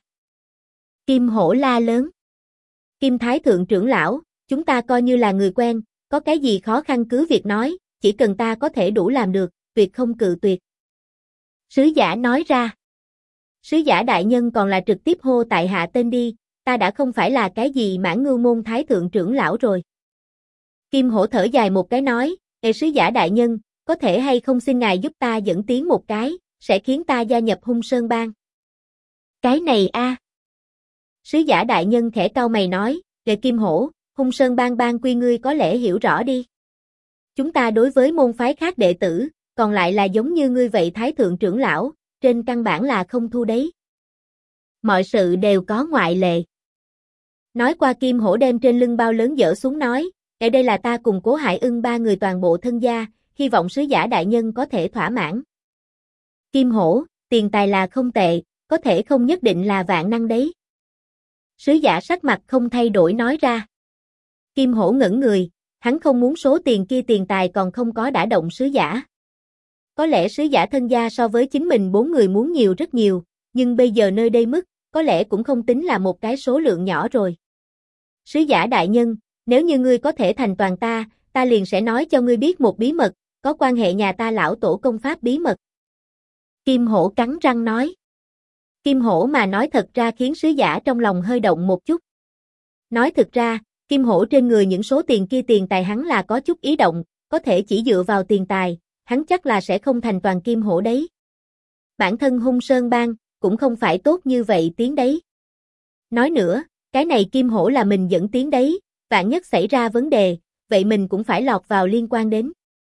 Kim Hổ la lớn. Kim thái thượng trưởng lão, chúng ta coi như là người quen, có cái gì khó khăn cứ việc nói, chỉ cần ta có thể đủ làm được, tuyệt không cự tuyệt. Sứ giả nói ra. Sứ giả đại nhân còn là trực tiếp hô tại hạ tên đi, ta đã không phải là cái gì Mãn Ngưu môn thái thượng trưởng lão rồi. Kim Hổ thở dài một cái nói, sứ giả đại nhân, có thể hay không xin ngài giúp ta dẫn tiến một cái, sẽ khiến ta gia nhập Hung Sơn Bang. Cái này a. Sứ giả đại nhân khẽ cau mày nói, Kim Hổ, Hung Sơn Bang bang quy ngươi có lẽ hiểu rõ đi. Chúng ta đối với môn phái khác đệ tử, còn lại là giống như ngươi vậy thái thượng trưởng lão, trên căn bản là không thu đấy. Mọi sự đều có ngoại lệ. Nói qua Kim Hổ đem trên lưng bao lớn dỡ xuống nói, đây là ta cùng Cố Hải Ưng ba người toàn bộ thân gia, hy vọng sứ giả đại nhân có thể thỏa mãn. Kim Hổ, tiền tài là không tệ, có thể không nhất định là vạn năng đấy. Sứ giả sắc mặt không thay đổi nói ra. Kim Hổ ngẩn người, hắn không muốn số tiền kia tiền tài còn không có đả động sứ giả. Có lẽ sứ giả thân gia so với chính mình 4 người muốn nhiều rất nhiều, nhưng bây giờ nơi đây mức, có lẽ cũng không tính là một cái số lượng nhỏ rồi. Sứ giả đại nhân, nếu như ngươi có thể thành toàn ta liền sẽ nói cho ngươi biết một bí mật, có quan hệ nhà ta lão tổ công pháp bí mật. Kim Hổ cắn răng nói. Kim Hổ mà nói thật ra khiến sứ giả trong lòng hơi động một chút. Nói thực ra, Kim Hổ trên người những số tiền kia tiền tài hắn là có chút ý động, có thể chỉ dựa vào tiền tài, hắn chắc là sẽ không thành toàn Kim Hổ đấy. Bản thân Hung Sơn Bang cũng không phải tốt như vậy tiếng đấy. Nói nữa, cái này Kim Hổ là mình dẫn tiếng đấy, vạn nhất xảy ra vấn đề, vậy mình cũng phải lọt vào liên quan đến.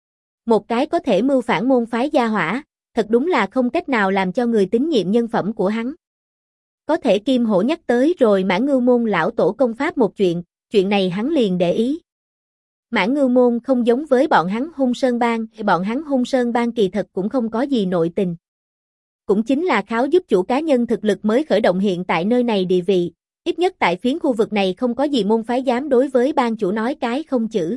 Một cái có thể mưu phản môn phái gia hỏa, thật đúng là không cách nào làm cho người tín nhiệm nhân phẩm của hắn. Có thể Kim Hổ nhắc tới rồi Mãn Ngưu môn lão tổ công pháp một chuyện này hắn liền để ý. Mãn Ngưu môn không giống với bọn hắn Hung Sơn Bang, bọn hắn Hung Sơn Bang kỳ thật cũng không có gì nội tình. Cũng chính là kháo giúp chủ cá nhân thực lực mới khởi động hiện tại nơi này địa vị, ít nhất tại phiến khu vực này không có gì môn phái dám đối với bang chủ nói cái không chữ.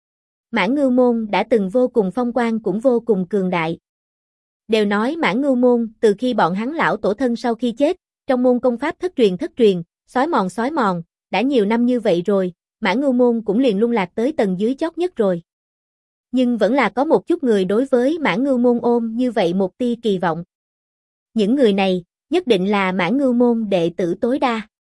Mãn Ngưu môn đã từng vô cùng phong quang cũng vô cùng cường đại. Đều nói Mãn Ngưu môn từ khi bọn hắn lão tổ thân sau khi chết, trong môn công pháp thất truyền, xói mòn, đã nhiều năm như vậy rồi, Mãn Ngưu môn cũng liền lung lạc tới tầng dưới chót nhất rồi. Nhưng vẫn là có một chút người đối với Mãn Ngưu môn ôm như vậy một tia kỳ vọng. Những người này, nhất định là Mãn Ngưu môn đệ tử tối đa.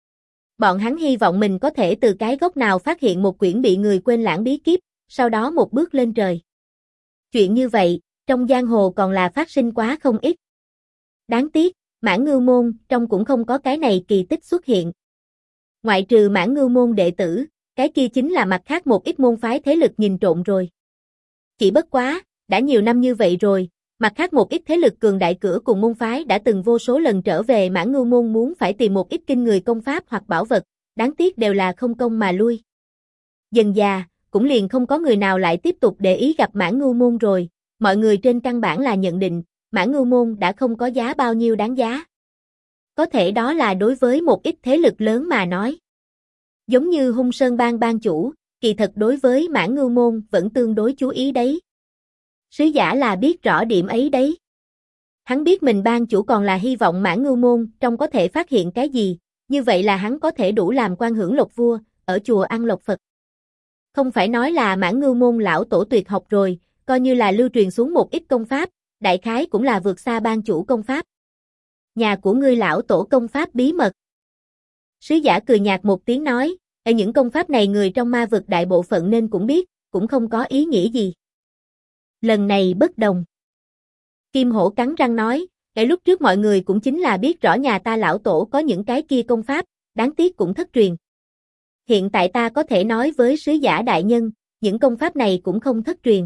Bọn hắn hy vọng mình có thể từ cái gốc nào phát hiện một quyển bị người quên lãng bí kíp, sau đó một bước lên trời. Chuyện như vậy, trong giang hồ còn là phát sinh quá không ít. Đáng tiếc, Mãn Ngưu môn trong cũng không có cái này kỳ tích xuất hiện. Ngoại trừ Mãn Ngưu môn đệ tử, cái kia chính là mặt khác một ít môn phái thế lực nhìn trộm rồi. Chỉ bất quá, đã nhiều năm như vậy rồi, mặt khác một ít thế lực cường đại cửa cùng môn phái đã từng vô số lần trở về Mãn Ngưu môn muốn phải tìm một ít kinh người công pháp hoặc bảo vật, đáng tiếc đều là không công mà lui. Dần dà, cũng liền không có người nào lại tiếp tục để ý gặp Mãn Ngưu môn rồi, mọi người trên căn bản là nhận định, Mãn Ngưu môn đã không có giá bao nhiêu đáng giá. Có thể đó là đối với một ít thế lực lớn mà nói. Giống như Hung Sơn Bang bang chủ, kỳ thật đối với Mãn Ngưu môn vẫn tương đối chú ý đấy. Sứ giả là biết rõ điểm ấy đấy. Hắn biết mình bang chủ còn là hy vọng Mãn Ngưu môn trong có thể phát hiện cái gì, như vậy là hắn có thể đủ làm quan hưởng lộc vua, ở chùa ăn lộc Phật. Không phải nói là Mãn Ngưu môn lão tổ tuyệt học rồi, coi như là lưu truyền xuống một ít công pháp, đại khái cũng là vượt xa bang chủ công pháp. Nhà của ngươi lão tổ công pháp bí mật. Sứ giả cười nhạt một tiếng nói, ở những công pháp này người trong ma vực đại bộ phận nên cũng biết, cũng không có ý nghĩa gì. Lần này bất đồng. Kim Hổ cắn răng nói, lúc trước mọi người cũng chính là biết rõ nhà ta lão tổ có những cái kia công pháp, đáng tiếc cũng thất truyền. Hiện tại ta có thể nói với sứ giả đại nhân, những công pháp này cũng không thất truyền.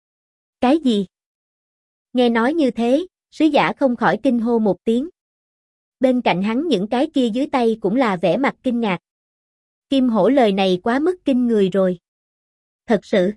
Cái gì? Nghe nói như thế, sứ giả không khỏi kinh hô một tiếng. Bên cạnh hắn những cái kia dưới tay cũng là vẻ mặt kinh ngạc. Kim Hổ lời này quá mức kinh người rồi. Thật sự.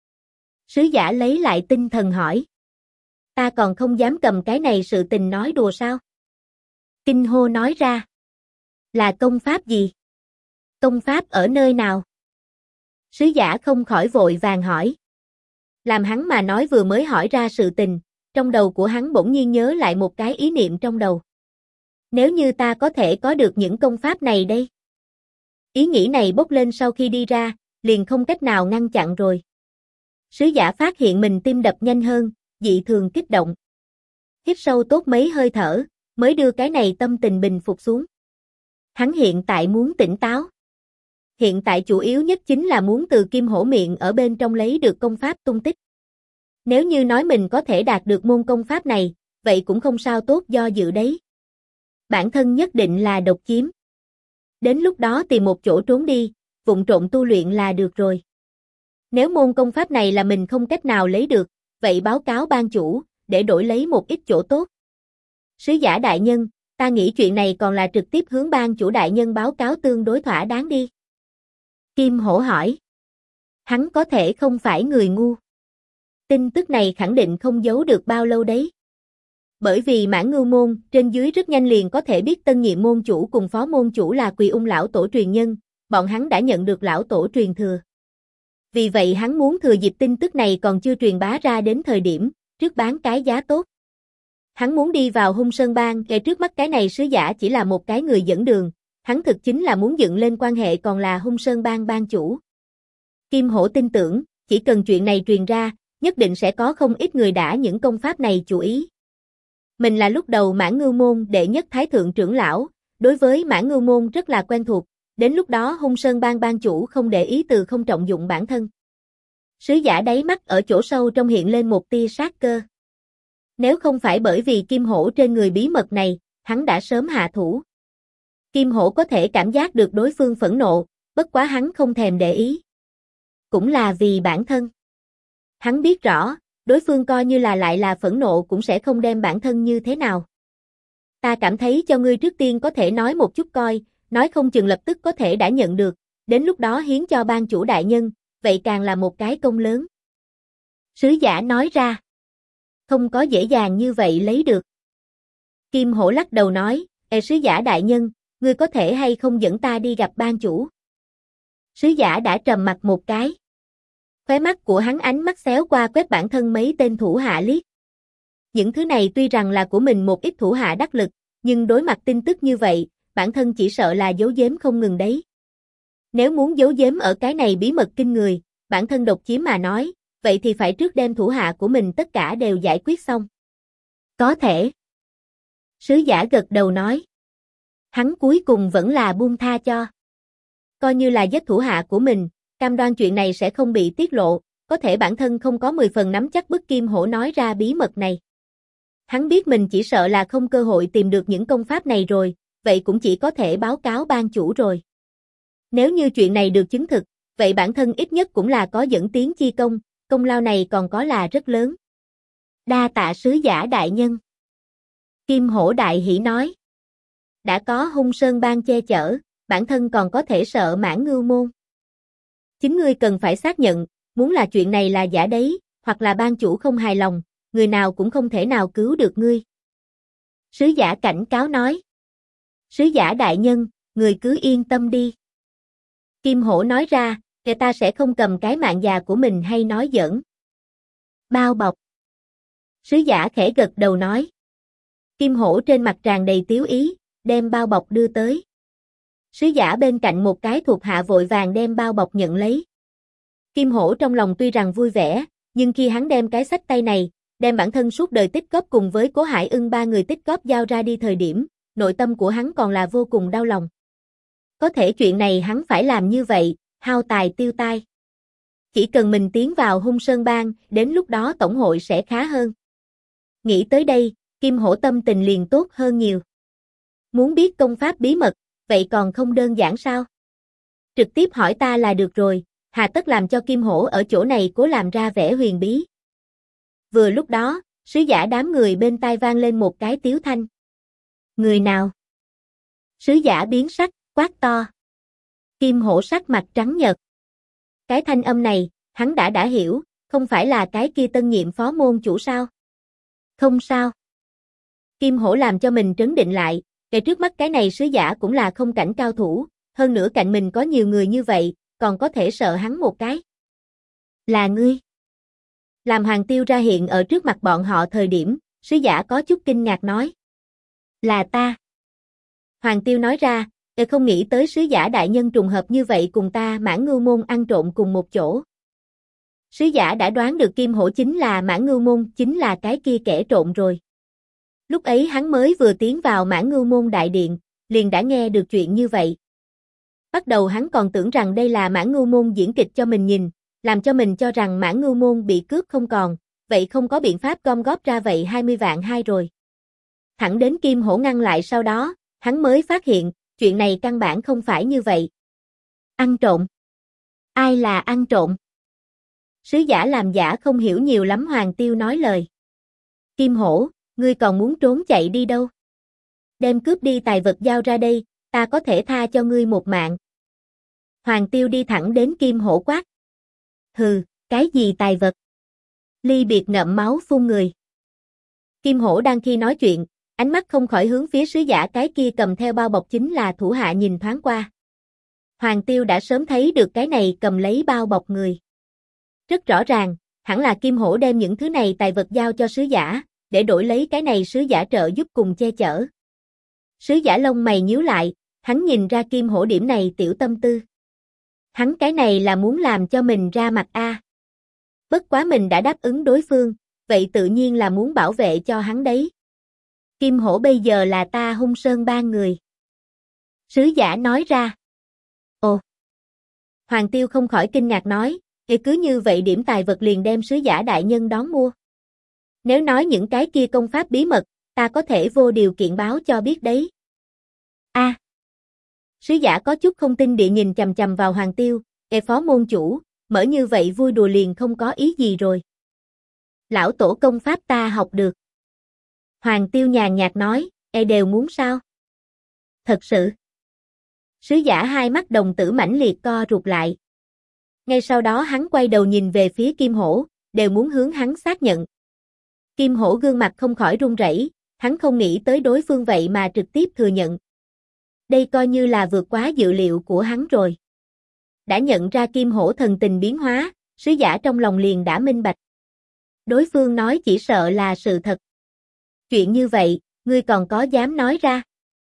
Sứ giả lấy lại tinh thần hỏi. Ta còn không dám cầm cái này sự tình nói đùa sao? Kinh hô nói ra. Là công pháp gì? Công pháp ở nơi nào? Sứ giả không khỏi vội vàng hỏi. Làm hắn mà nói vừa mới hỏi ra sự tình, trong đầu của hắn bỗng nhiên nhớ lại một cái ý niệm trong đầu. Nếu như ta có thể có được những công pháp này đây. Ý nghĩ này bốc lên sau khi đi ra, liền không cách nào ngăn chặn rồi. Sứ giả phát hiện mình tim đập nhanh hơn, dị thường kích động. Hít sâu tốt mấy hơi thở, mới đưa cái này tâm tình bình phục xuống. Hắn hiện tại muốn tỉnh táo. Hiện tại chủ yếu nhất chính là muốn từ Kim Hổ miệng ở bên trong lấy được công pháp tung tích. Nếu như nói mình có thể đạt được môn công pháp này, vậy cũng không sao tốt do dự đấy. Bản thân nhất định là độc chiếm. Đến lúc đó tìm một chỗ trốn đi, vụng trộm tu luyện là được rồi. Nếu môn công pháp này là mình không cách nào lấy được, vậy báo cáo ban chủ, để đổi lấy một ít chỗ tốt. Sứ giả đại nhân, ta nghĩ chuyện này còn là trực tiếp hướng ban chủ đại nhân báo cáo tương đối thỏa đáng đi. Kim Hổ hỏi. Hắn có thể không phải người ngu. Tin tức này khẳng định không giấu được bao lâu đấy. Bởi vì Mãn Ngưu môn, trên dưới rất nhanh liền có thể biết tân nhiệm môn chủ cùng phó môn chủ là Quỳ Ung lão tổ truyền nhân, bọn hắn đã nhận được lão tổ truyền thừa. Vì vậy hắn muốn thừa dịp tin tức này còn chưa truyền bá ra đến thời điểm, trước bán cái giá tốt. Hắn muốn đi vào Hung Sơn Bang, kể trước mắt cái này sứ giả chỉ là một cái người dẫn đường, hắn thực chính là muốn dựng lên quan hệ còn là Hung Sơn Bang bang chủ. Kim Hổ tin tưởng, chỉ cần chuyện này truyền ra, nhất định sẽ có không ít người đã những công pháp này chú ý. Mình là lúc đầu Mãn Ngưu môn đệ nhất thái thượng trưởng lão, đối với Mãn Ngưu môn rất là quen thuộc, đến lúc đó Hung Sơn Bang bang chủ không để ý từ không trọng dụng bản thân. Sứ giả đáy mắt ở chỗ sâu trong hiện lên một tia sát cơ. Nếu không phải bởi vì Kim Hổ trên người bí mật này, hắn đã sớm hạ thủ. Kim Hổ có thể cảm giác được đối phương phẫn nộ, bất quá hắn không thèm để ý. Cũng là vì bản thân. Hắn biết rõ, đối phương coi như là lại là phẫn nộ cũng sẽ không đem bản thân như thế nào. Ta cảm thấy cho ngươi trước tiên có thể nói một chút coi, nói không chừng lập tức có thể đã nhận được, đến lúc đó hiến cho ban chủ đại nhân, vậy càng là một cái công lớn. Sứ giả nói ra. Không có dễ dàng như vậy lấy được. Kim Hổ lắc đầu nói, sứ giả đại nhân, ngươi có thể hay không dẫn ta đi gặp ban chủ? Sứ giả đã trầm mặt một cái. Khóe mắt của hắn ánh mắt xéo qua quét bản thân mấy tên thủ hạ liếc. Những thứ này tuy rằng là của mình một ít thủ hạ đắc lực, nhưng đối mặt tin tức như vậy, bản thân chỉ sợ là giấu giếm không ngừng đấy. Nếu muốn giấu giếm ở cái này bí mật kinh người, bản thân độc chiếm mà nói, vậy thì phải trước đem thủ hạ của mình tất cả đều giải quyết xong. Có thể. Sứ giả gật đầu nói. Hắn cuối cùng vẫn là buông tha cho. Coi như là giết thủ hạ của mình, cam đoan chuyện này sẽ không bị tiết lộ, có thể bản thân không có 10 phần nắm chắc bức Kim Hổ nói ra bí mật này. Hắn biết mình chỉ sợ là không cơ hội tìm được những công pháp này rồi, vậy cũng chỉ có thể báo cáo ban chủ rồi. Nếu như chuyện này được chứng thực, vậy bản thân ít nhất cũng là có dẫn tiến chi công, công lao này còn có là rất lớn. Đa tạ sứ giả đại nhân. Kim Hổ đại hỉ nói. Đã có Hung Sơn Bang che chở, bản thân còn có thể sợ Mãn Ngưu môn. Chính ngươi cần phải xác nhận, muốn là chuyện này là giả đấy, hoặc là ban chủ không hài lòng, người nào cũng không thể nào cứu được ngươi. Sứ giả cảnh cáo nói. Sứ giả đại nhân, người cứ yên tâm đi. Kim Hổ nói ra, người ta sẽ không cầm cái mạng già của mình hay nói giỡn. Bao bọc. Sứ giả khẽ gật đầu nói. Kim Hổ trên mặt tràn đầy tiếu ý, đem bao bọc đưa tới. Sứ giả bên cạnh một cái thuộc hạ vội vàng đem bao bọc nhận lấy. Kim Hổ trong lòng tuy rằng vui vẻ, nhưng khi hắn đem cái xách tay này, đem bản thân suốt đời tích góp cùng với Cố Hải Ưng ba người tích góp giao ra đi thời điểm, nội tâm của hắn còn là vô cùng đau lòng. Có thể chuyện này hắn phải làm như vậy, hao tài tiêu tai. Chỉ cần mình tiến vào Hung Sơn Bang, đến lúc đó tổng hội sẽ khá hơn. Nghĩ tới đây, Kim Hổ tâm tình liền tốt hơn nhiều. Muốn biết công pháp bí mật, vậy còn không đơn giản sao? Trực tiếp hỏi ta là được rồi, hà tất làm cho Kim Hổ ở chỗ này cố làm ra vẻ huyền bí. Vừa lúc đó, sứ giả đám người bên tai vang lên một cái tiếu thanh. Người nào? Sứ giả biến sắc, quát to. Kim Hổ sắc mặt trắng nhợt. Cái thanh âm này, hắn đã hiểu, không phải là cái kia tân nhiệm phó môn chủ sao? Không sao. Kim Hổ làm cho mình trấn định lại, kể trước mắt cái này sứ giả cũng là không cảnh cao thủ, hơn nữa cạnh mình có nhiều người như vậy, còn có thể sợ hắn một cái. Là ngươi. Làm Hoàng Tiêu ra hiện ở trước mặt bọn họ thời điểm, sứ giả có chút kinh ngạc nói. Là ta. Hoàng Tiêu nói ra, không nghĩ tới sứ giả đại nhân trùng hợp như vậy cùng ta Mãn Ngưu Môn ăn trộn cùng một chỗ. Sứ giả đã đoán được Kim Hổ chính là Mãn Ngưu Môn, chính là cái kia kẻ trộm rồi. Lúc ấy hắn mới vừa tiến vào Mãn Ngưu Môn đại điện, liền đã nghe được chuyện như vậy. Bắt đầu hắn còn tưởng rằng đây là Mãn Ngưu Môn diễn kịch cho mình nhìn, làm cho mình cho rằng Mãn Ngưu Môn bị cướp không còn, vậy không có biện pháp gom góp ra vậy 20 vạn hai rồi. Thẳng đến Kim Hổ ngăn lại sau đó, hắn mới phát hiện, chuyện này căn bản không phải như vậy. Ăn trộm? Ai là ăn trộm? Sứ giả làm giả không hiểu nhiều lắm. Hoàng Tiêu nói lời. Kim Hổ, ngươi còn muốn trốn chạy đi đâu? Đem cướp đi tài vật giao ra đây, ta có thể tha cho ngươi một mạng. Hoàng Tiêu đi thẳng đến Kim Hổ quát. Hừ, cái gì tài vật? Ly biệt ngậm máu phun người. Kim Hổ đang khi nói chuyện, ánh mắt không khỏi hướng phía sứ giả cái kia cầm theo bao bọc chính là thủ hạ nhìn thoáng qua. Hoàng Tiêu đã sớm thấy được cái này cầm lấy bao bọc người. Rất rõ ràng, hẳn là Kim Hổ đem những thứ này tài vật giao cho sứ giả, để đổi lấy cái này sứ giả trợ giúp cùng che chở. Sứ giả lông mày nhíu lại, hắn nhìn ra Kim Hổ điểm này tiểu tâm tư. Hắn cái này là muốn làm cho mình ra mặt a. Bất quá mình đã đáp ứng đối phương, vậy tự nhiên là muốn bảo vệ cho hắn đấy. Kim Hổ bây giờ là ta Hung Sơn Bang người. Sứ giả nói ra. Ồ. Hoàng Tiêu không khỏi kinh ngạc nói, cứ như vậy điểm tài vật liền đem sứ giả đại nhân đón mua. Nếu nói những cái kia công pháp bí mật, ta có thể vô điều kiện báo cho biết đấy. A. Sứ giả có chút không tin địa nhìn chằm chằm vào Hoàng Tiêu, phó môn chủ, mở như vậy vui đùa liền không có ý gì rồi. Lão tổ công pháp ta học được. Hoàng Tiêu nhàn nhạt nói, đều muốn sao? Thật sự. Sứ giả hai mắt đồng tử mãnh liệt co rụt lại. Ngay sau đó hắn quay đầu nhìn về phía Kim Hổ, đều muốn hướng hắn xác nhận. Kim Hổ gương mặt không khỏi run rẩy, hắn không nghĩ tới đối phương vậy mà trực tiếp thừa nhận. Đây coi như là vượt quá dự liệu của hắn rồi. Đã nhận ra Kim Hổ thần tình biến hóa, sứ giả trong lòng liền đã minh bạch. Đối phương nói chỉ sợ là sự thật. Chuyện như vậy, ngươi còn có dám nói ra?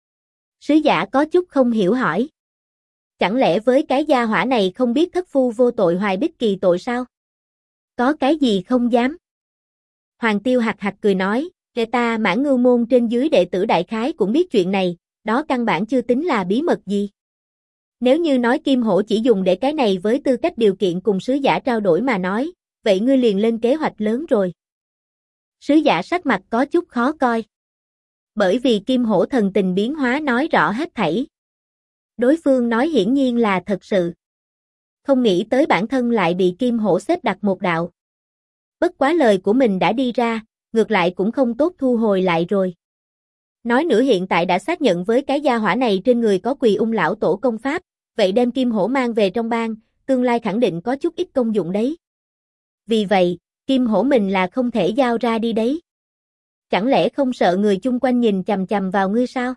Sứ giả có chút không hiểu hỏi. Chẳng lẽ với cái gia hỏa này không biết thất phu vô tội Hoài Bích Kỳ tội sao? Có cái gì không dám? Hoàng Tiêu hạc hạc cười nói, kể ta Mãn Ngưu Môn trên dưới đệ tử đại khái cũng biết chuyện này, đó căn bản chưa tính là bí mật gì. Nếu như nói Kim Hổ chỉ dùng để cái này với tư cách điều kiện cùng sứ giả trao đổi mà nói, vậy ngươi liền lên kế hoạch lớn rồi. Sứ giả sắc mặt có chút khó coi. Bởi vì Kim Hổ thần tình biến hóa nói rõ hết thảy. Đối phương nói hiển nhiên là thật sự. Không nghĩ tới bản thân lại bị Kim Hổ xếp đặt một đạo. Bất quá lời của mình đã đi ra, ngược lại cũng không tốt thu hồi lại rồi. Nói nữa hiện tại đã xác nhận với cái gia hỏa này trên người có Quỳ Ung lão tổ công pháp, vậy đem Kim Hổ mang về trong bang, tương lai khẳng định có chút ít công dụng đấy. Vì vậy, Kim Hổ mình là không thể giao ra đi đấy. Chẳng lẽ không sợ người chung quanh nhìn chằm chằm vào ngươi sao?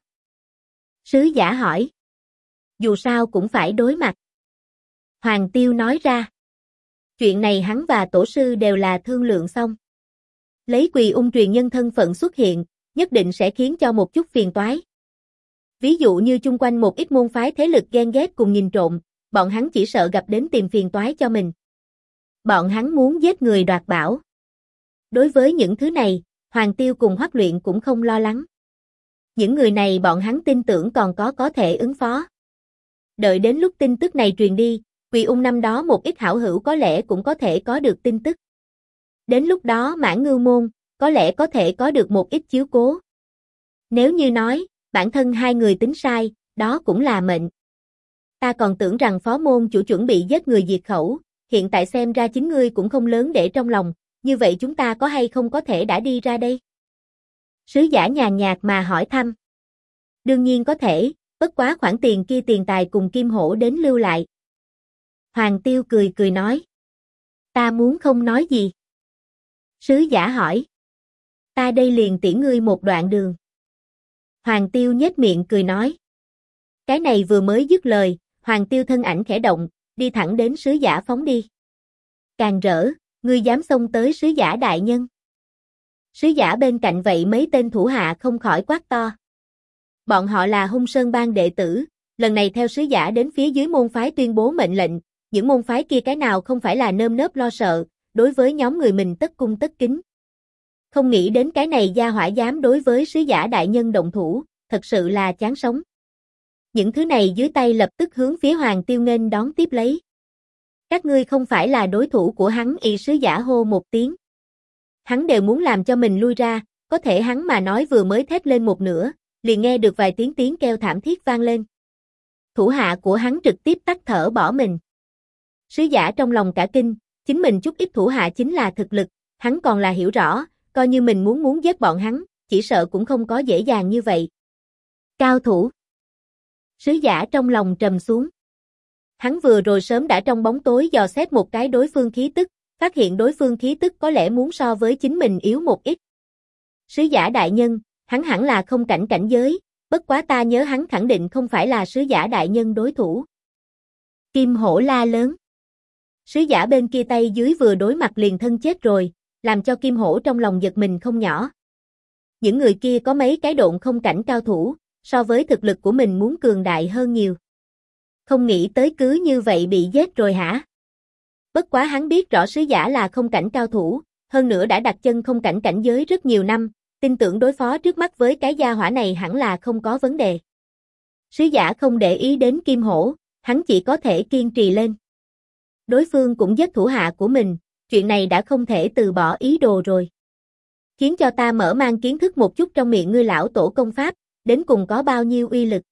Sứ giả hỏi. Dù sao cũng phải đối mặt. Hoàng Tiêu nói ra. Chuyện này hắn và tổ sư đều là thương lượng xong. Lấy Quỳ Ung truyền nhân thân phận xuất hiện, nhất định sẽ khiến cho một chút phiền toái. Ví dụ như chung quanh một ít môn phái thế lực ghen ghét cùng nhìn trộm, bọn hắn chỉ sợ gặp đến tìm phiền toái cho mình. Bọn hắn muốn giết người đoạt bảo. Đối với những thứ này, Hoàng Tiêu cùng Hoắc Luyện cũng không lo lắng. Những người này bọn hắn tin tưởng còn có thể ứng phó. Đợi đến lúc tin tức này truyền đi, Quỳ Ung năm đó một ít hảo hữu có lẽ cũng có thể có được tin tức. Đến lúc đó Mãn Ngưu Môn, có lẽ có thể có được một ít chiếu cố. Nếu như nói, bản thân hai người tính sai, đó cũng là mệnh. Ta còn tưởng rằng phó môn chủ chuẩn bị giết người diệt khẩu, hiện tại xem ra chính ngươi cũng không lớn để trong lòng, như vậy chúng ta có hay không có thể đã đi ra đây? Sứ giả nhàn nhạt mà hỏi thăm. Đương nhiên có thể, bất quá khoản tiền kia tiền tài cùng Kim Hổ đến lưu lại. Hoàng Tiêu cười cười nói. Ta muốn không nói gì. Sứ giả hỏi. Ta đây liền tiễn ngươi một đoạn đường. Hoàng Tiêu nhếch miệng cười nói. Cái này vừa mới dứt lời, Hoàng Tiêu thân ảnh khẽ động, đi thẳng đến sứ giả phóng đi. Càng rỡ, ngươi dám xông tới sứ giả đại nhân. Sứ giả bên cạnh vậy mấy tên thủ hạ không khỏi quát to. Bọn họ là Hung Sơn Bang đệ tử, lần này theo sứ giả đến phía dưới môn phái tuyên bố mệnh lệnh, những môn phái kia cái nào không phải là nơm nớp lo sợ, đối với nhóm người mình tất cung tất kính. Không nghĩ đến cái này gia hỏa dám đối với sứ giả đại nhân động thủ, thật sự là chán sống. Những thứ này dưới tay lập tức hướng phía Hoàng Tiêu nghênh đón tiếp lấy. Các ngươi không phải là đối thủ của hắn, y sứ giả hô một tiếng. Hắn đều muốn làm cho mình lui ra, có thể hắn mà nói vừa mới thét lên một nửa, liền nghe được vài tiếng kêu thảm thiết vang lên. Thủ hạ của hắn trực tiếp tắt thở bỏ mình. Sứ giả trong lòng cả kinh, chính mình chút ít thủ hạ chính là thực lực, hắn còn là hiểu rõ, coi như mình muốn giết bọn hắn, chỉ sợ cũng không có dễ dàng như vậy. Cao thủ. Sứ giả trong lòng trầm xuống. Hắn vừa rồi sớm đã trong bóng tối dò xét một cái đối phương khí tức, phát hiện đối phương khí tức có lẽ muốn so với chính mình yếu một ít. Sứ giả đại nhân, hắn hẳn là không cảnh cảnh giới, bất quá ta nhớ hắn khẳng định không phải là sứ giả đại nhân đối thủ. Kim Hổ la lớn. Sứ giả bên kia tay dưới vừa đối mặt liền thân chết rồi, làm cho Kim Hổ trong lòng giật mình không nhỏ. Những người kia có mấy cái độn không cảnh cao thủ, so với thực lực của mình muốn cường đại hơn nhiều. Không nghĩ tới cứ như vậy bị giết rồi hả? Bất quá hắn biết rõ sứ giả là không cảnh cao thủ, hơn nữa đã đặt chân không cảnh cảnh giới rất nhiều năm, tin tưởng đối phó trước mắt với cái gia hỏa này hẳn là không có vấn đề. Sứ giả không để ý đến Kim Hổ, hắn chỉ có thể kiên trì lên. Đối phương cũng giết thủ hạ của mình, chuyện này đã không thể từ bỏ ý đồ rồi. Khiến cho ta mở mang kiến thức một chút trong miệng ngươi lão tổ công pháp, đến cùng có bao nhiêu uy lực.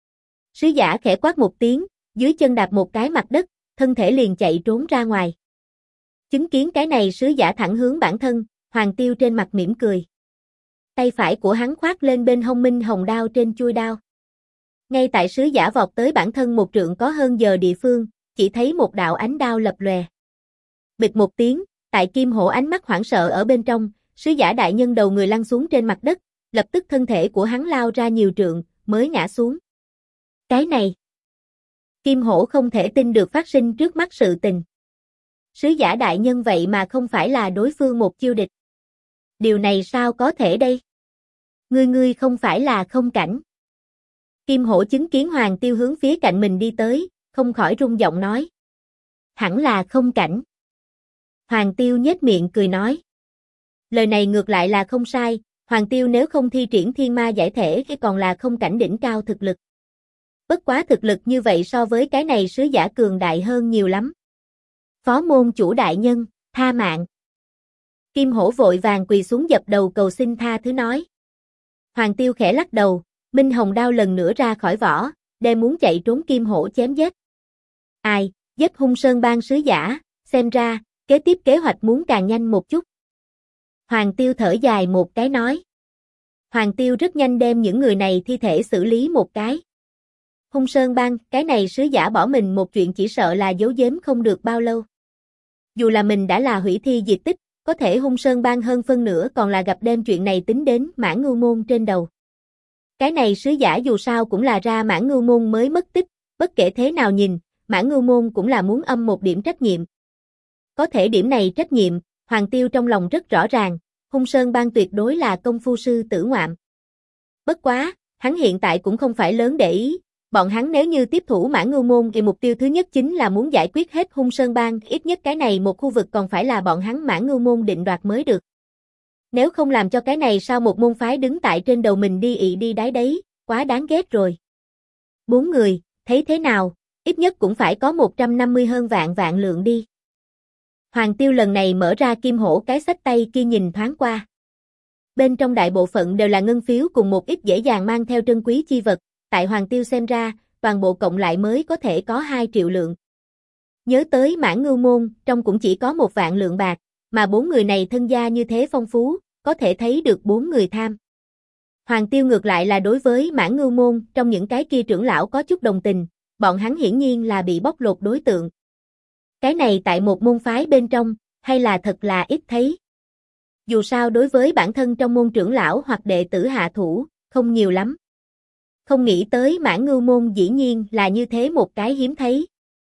Sứ giả khẽ quát một tiếng, dưới chân đạp một cái mặt đất, thân thể liền chạy trốn ra ngoài. Chứng kiến cái này sứ giả thẳng hướng bản thân, Hoàng Tiêu trên mặt mỉm cười. Tay phải của hắn khoác lên bên hông minh hồng đao trên chuôi đao. Ngay tại sứ giả vọt tới bản thân một trượng có hơn giờ địa phương, chỉ thấy một đạo ánh đao lập lòe. Bịch một tiếng, tại Kim Hổ ánh mắt hoảng sợ ở bên trong, sứ giả đại nhân đầu người lăn xuống trên mặt đất, lập tức thân thể của hắn lao ra nhiều trượng, mới ngã xuống. Cái này! Kim Hổ không thể tin được phát sinh trước mắt sự tình. Sứ giả đại nhân vậy mà không phải là đối phương một chiêu địch. Điều này sao có thể đây? Ngươi không phải là không cảnh. Kim Hổ chứng kiến Hoàng Tiêu hướng phía cạnh mình đi tới, không khỏi rung giọng nói. Hẳn là không cảnh. Hoàng Tiêu nhếch miệng cười nói. Lời này ngược lại là không sai, Hoàng Tiêu nếu không thi triển thiên ma giải thể thì còn là không cảnh đỉnh cao thực lực. Bất quá thực lực như vậy so với cái này sứ giả cường đại hơn nhiều lắm. Phó môn chủ đại nhân, tha mạng. Kim Hổ vội vàng quỳ xuống dập đầu cầu xin tha thứ nói. Hoàng Tiêu khẽ lắc đầu, minh hồng đao lần nữa ra khỏi vỏ, đem muốn chạy trốn Kim Hổ chém giết. Ai, giết Hung Sơn Bang sứ giả, xem ra, kế tiếp kế hoạch muốn càng nhanh một chút. Hoàng Tiêu thở dài một cái nói. Hoàng Tiêu rất nhanh đem những người này thi thể xử lý một cái. Hung Sơn Bang, cái này sứ giả bỏ mình một chuyện chỉ sợ là giấu giếm không được bao lâu. Dù là mình đã là hủy thi diệt tích, có thể Hung Sơn Bang hơn phân nửa còn là gặp đem chuyện này tính đến Mãn Ngưu Môn trên đầu. Cái này sứ giả dù sao cũng là ra Mãn Ngưu Môn mới mất tích, bất kể thế nào nhìn, Mãn Ngưu Môn cũng là muốn âm một điểm trách nhiệm. Có thể điểm này trách nhiệm, Hoàng Tiêu trong lòng rất rõ ràng, Hung Sơn Bang tuyệt đối là công phu sư tử ngoạm. Bất quá, hắn hiện tại cũng không phải lớn để ý, bọn hắn nếu như tiếp thủ Mãn Ngưu Môn thì mục tiêu thứ nhất chính là muốn giải quyết hết Hung Sơn Bang, ít nhất cái này một khu vực còn phải là bọn hắn Mãn Ngưu Môn định đoạt mới được. Nếu không làm cho cái này sao một môn phái đứng tại trên đầu mình đi ị đi đái đấy, quá đáng ghét rồi. 4 người, thấy thế nào, ít nhất cũng phải có 150 hơn vạn lượng đi. Hoàng Tiêu lần này mở ra Kim Hổ cái xách tay kia nhìn thoáng qua. Bên trong đại bộ phận đều là ngân phiếu cùng một ít dễ dàng mang theo trân quý chi vật, tại Hoàng Tiêu xem ra, toàn bộ cộng lại mới có thể có 2 triệu lượng. Nhớ tới Mãn Ngưu Môn, trong cũng chỉ có 1 vạn lượng bạc, mà 4 người này thân gia như thế phong phú, có thể thấy được 4 người tham. Hoàng Tiêu ngược lại là đối với Mãn Ngưu Môn, trong những cái kia trưởng lão có chút đồng tình, bọn hắn hiển nhiên là bị bóc lột đối tượng. Cái này tại một môn phái bên trong, hay là thật là ít thấy. Dù sao đối với bản thân trong môn trưởng lão hoặc đệ tử hạ thủ, không nhiều lắm. Không nghĩ tới Mãn Ngưu Môn dĩ nhiên là như thế một cái hiếm thấy.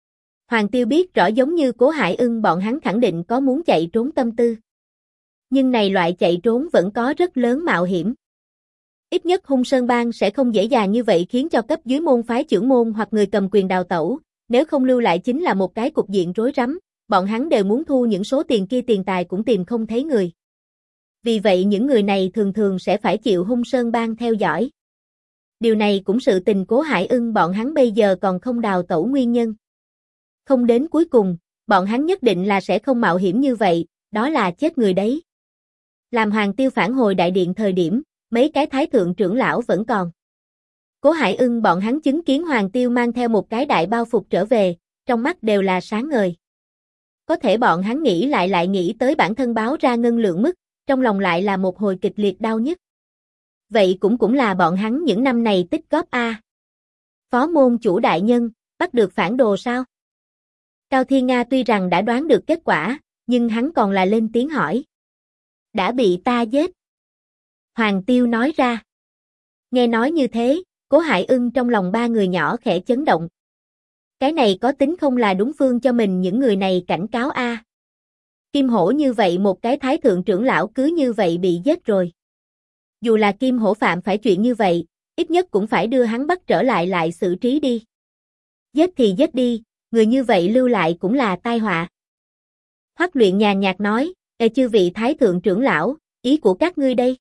Hoàng Tiêu biết rõ giống như Cố Hải Ưng bọn hắn khẳng định có muốn chạy trốn tâm tư. Nhưng này loại chạy trốn vẫn có rất lớn mạo hiểm. Ít nhất Hung Sơn Bang sẽ không dễ dàng như vậy khiến cho cấp dưới môn phái trưởng môn hoặc người cầm quyền đào tẩu, nếu không lưu lại chính là một cái cục diện rối rắm, bọn hắn đều muốn thu những số tiền kia tiền tài cũng tìm không thấy người. Vì vậy những người này thường thường sẽ phải chịu Hung Sơn Bang theo dõi. Điều này cũng sự tình Cố Hải Ưng bọn hắn bây giờ còn không đào tẩu nguyên nhân. Không đến cuối cùng, bọn hắn nhất định là sẽ không mạo hiểm như vậy, đó là chết người đấy. Làm Hoàng Tiêu phản hồi đại điện thời điểm, mấy cái thái thượng trưởng lão vẫn còn. Cố Hải Ưng bọn hắn chứng kiến Hoàng Tiêu mang theo một cái đại bao phục trở về, trong mắt đều là sáng ngời. Có thể bọn hắn nghĩ lại nghĩ tới bản thân báo ra ngân lượng mức, trong lòng lại là một hồi kịch liệt đau nhức. Vậy cũng là bọn hắn những năm này tích góp a. Phó môn chủ đại nhân, bắt được phản đồ sao? Cao Thiên Nga tuy rằng đã đoán được kết quả, nhưng hắn còn là lên tiếng hỏi. Đã bị ta giết. Hoàng Tiêu nói ra. Nghe nói như thế, Cố Hải Ưng trong lòng ba người nhỏ khẽ chấn động. Cái này có tính không là đúng phương cho mình những người này cảnh cáo a. Kim Hổ như vậy một cái thái thượng trưởng lão cứ như vậy bị giết rồi. Dù là Kim Hổ phạm phải chuyện như vậy, ít nhất cũng phải đưa hắn bắt trở lại xử trí đi. Giết thì giết đi, người như vậy lưu lại cũng là tai họa. Hoắc Luyện nhàn nhạt nói, chư vị thái thượng trưởng lão, ý của các ngươi đây.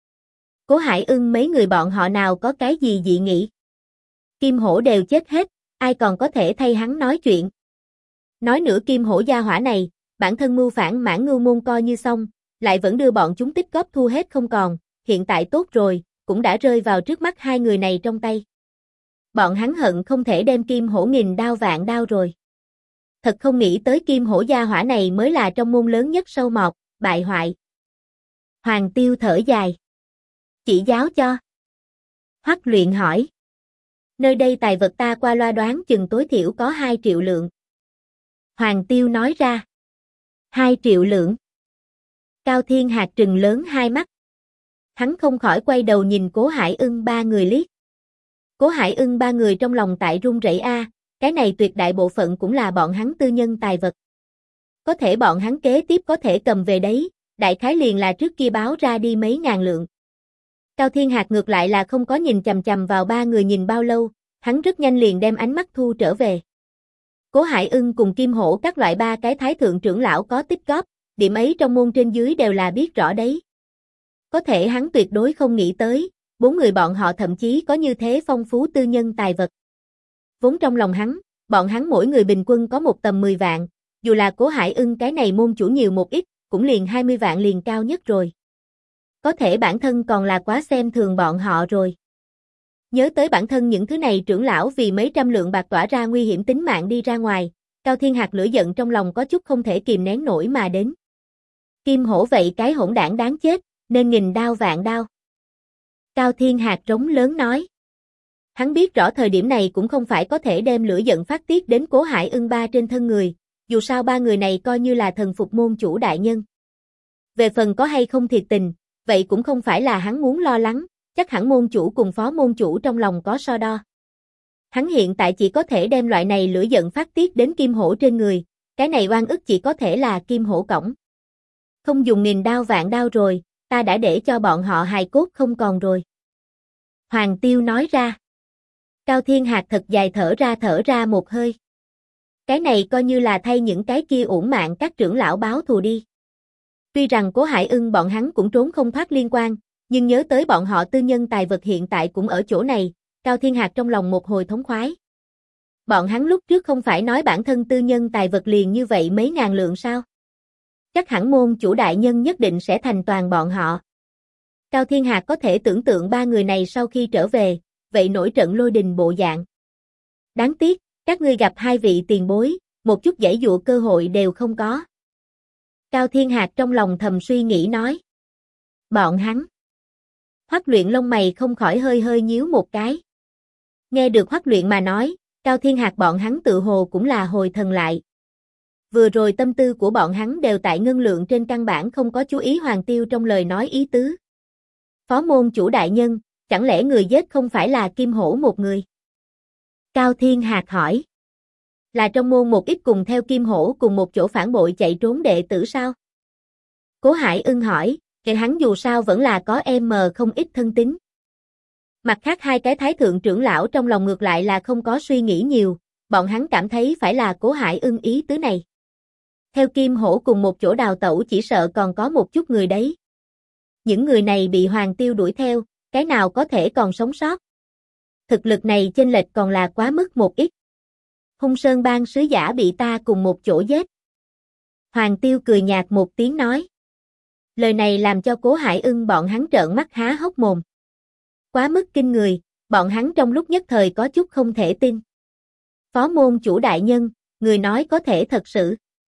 Cố Hải Ưng mấy người bọn họ nào có cái gì dị nghị. Kim Hổ đều chết hết, ai còn có thể thay hắn nói chuyện. Nói nữa Kim Hổ gia hỏa này, bản thân mưu phản Mãn Ngưu môn coi như xong, lại vẫn đưa bọn chúng tích góp thu hết không còn, hiện tại tốt rồi, cũng đã rơi vào trước mắt hai người này trong tay. Bọn hắn hận không thể đem Kim Hổ nghìn đao vạn đao rồi. Thật không nghĩ tới Kim Hổ gia hỏa này mới là trong môn lớn nhất sâu mọt, bại hoại. Hoàng Tiêu thở dài. Chỉ giáo cho. Hoắc Luyện hỏi. Nơi đây tài vật ta qua loa đoán chừng tối thiểu có 2 triệu lượng. Hoàng Tiêu nói ra. 2 triệu lượng. Cao Thiên Hạc trừng lớn hai mắt. Hắn không khỏi quay đầu nhìn Cố Hải Ưng ba người liếc. Cố Hải Ưng ba người trong lòng tại run rẩy a, cái này tuyệt đại bộ phận cũng là bọn hắn tư nhân tài vật. Có thể bọn hắn kế tiếp có thể cầm về đấy, đại khái liền là trước kia báo ra đi mấy ngàn lượng. Cao Thiên Hạc ngược lại là không có nhìn chằm chằm vào ba người nhìn bao lâu, hắn rất nhanh liền đem ánh mắt thu trở về. Cố Hải Ưng cùng Kim Hổ các loại ba cái thái thượng trưởng lão có tích góp, điểm ấy trong môn trên dưới đều là biết rõ đấy. Có thể hắn tuyệt đối không nghĩ tới, 4 người bọn họ thậm chí có như thế phong phú tư nhân tài vật. Vốn trong lòng hắn, bọn hắn mỗi người bình quân có một tầm 10 vạn, dù là Cố Hải Ưng cái này môn chủ nhiều một ít, cũng liền 20 vạn liền cao nhất rồi. Có thể bản thân còn là quá xem thường bọn họ rồi. Nhớ tới bản thân những thứ này trưởng lão vì mấy trăm lượng bạc tỏa ra nguy hiểm tính mạng đi ra ngoài, Cao Thiên Hạc lửa giận trong lòng có chút không thể kìm nén nổi mà đến. Kim Hổ vậy cái hỗn đảng đáng chết, nên nghìn đao vạn đao. Cao Thiên Hạc rống lớn nói. Hắn biết rõ thời điểm này cũng không phải có thể đem lửa giận phát tiết đến Cố Hải Ưng ba trên thân người, dù sao ba người này coi như là thần phục môn chủ đại nhân. Về phần có hay không thiệt tình, vậy cũng không phải là hắn muốn lo lắng, chắc hẳn môn chủ cùng phó môn chủ trong lòng có so đo. Hắn hiện tại chỉ có thể đem loại này lửa giận phát tiết đến Kim Hổ trên người, cái này oan ức chỉ có thể là Kim Hổ cổng. Không dùng nghìn đao vạn đao rồi, ta đã để cho bọn họ hài cốt không còn rồi. Hoàng Tiêu nói ra. Cao Thiên Hạc thật dài thở ra một hơi. Cái này coi như là thay những cái kia uổng mạng các trưởng lão báo thù đi. Tuy rằng Cố Hải Ưng bọn hắn cũng trốn không thoát liên quan, nhưng nhớ tới bọn họ tư nhân tài vật hiện tại cũng ở chỗ này, Cao Thiên Hạc trong lòng một hồi thống khoái. Bọn hắn lúc trước không phải nói bản thân tư nhân tài vật liền như vậy mấy ngàn lượng sao? Chắc hẳn môn chủ đại nhân nhất định sẽ thành toàn bọn họ. Cao Thiên Hạc có thể tưởng tượng ba người này sau khi trở về, vậy nổi trận lôi đình bộ dạng. Đáng tiếc, các ngươi gặp hai vị tiền bối, một chút giãy dụa cơ hội đều không có. Cao Thiên Hạc trong lòng thầm suy nghĩ nói. Bọn hắn. Hoắc Luyện lông mày không khỏi hơi nhíu một cái. Nghe được Hoắc Luyện mà nói, Cao Thiên Hạc bọn hắn tự hồ cũng là hồi thần lại. Vừa rồi tâm tư của bọn hắn đều tại ngân lượng trên căn bản không có chú ý Hoàng Tiêu trong lời nói ý tứ. Phó môn chủ đại nhân, chẳng lẽ người giết không phải là Kim Hổ một người? Cao Thiên Hạc hỏi. Là trong môn một ít cùng theo Kim Hổ cùng một chỗ phản bội chạy trốn đệ tử sao? Cố Hải Ưng hỏi, kẻ hắn dù sao vẫn là có không ít thân tín. Mặt khác hai cái thái thượng trưởng lão trong lòng ngược lại là không có suy nghĩ nhiều, bọn hắn cảm thấy phải là Cố Hải Ưng ý tứ này. Theo Kim Hổ cùng một chỗ đào tẩu chỉ sợ còn có một chút người đấy. Những người này bị Hoàng Tiêu đuổi theo, cái nào có thể còn sống sót. Thực lực này chênh lệch còn là quá mức một ít. Hung Sơn Bang sứ giả bị ta cùng một chỗ giết. Hoàng Tiêu cười nhạt một tiếng nói. Lời này làm cho Cố Hải Ưng bọn hắn trợn mắt há hốc mồm. Quá mức kinh người, bọn hắn trong lúc nhất thời có chút không thể tin. Phó môn chủ đại nhân, người nói có thể thật sự.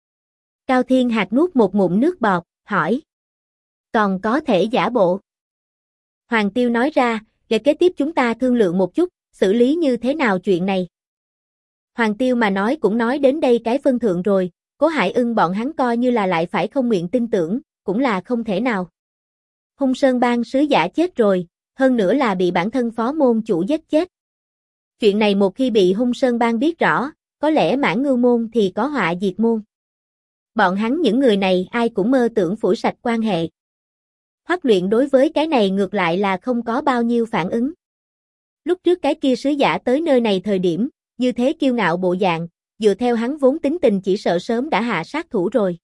Cao Thiên Hạc nuốt một ngụm nước bọt, hỏi. Còn có thể giả bộ. Hoàng Tiêu nói ra, để kế tiếp chúng ta thương lượng một chút, xử lý như thế nào chuyện này. Hoàng Tiêu mà nói cũng nói đến đây cái phân thượng rồi, Cố Hải Ưng bọn hắn coi như là lại phải không nguyện tin tưởng, cũng là không thể nào. Hung Sơn Bang sứ giả chết rồi, hơn nữa là bị bản thân phó môn chủ giết chết. Chuyện này một khi bị Hung Sơn Bang biết rõ, có lẽ Mãn Ngưu môn thì có họa diệt môn. Bọn hắn những người này ai cũng mơ tưởng phủi sạch quan hệ. Hoắc Luyện đối với cái này ngược lại là không có bao nhiêu phản ứng. Lúc trước cái kia sứ giả tới nơi này thời điểm, như thế kiêu ngạo bộ dạng, dựa theo hắn vốn tính tình chỉ sợ sớm đã hạ sát thủ rồi.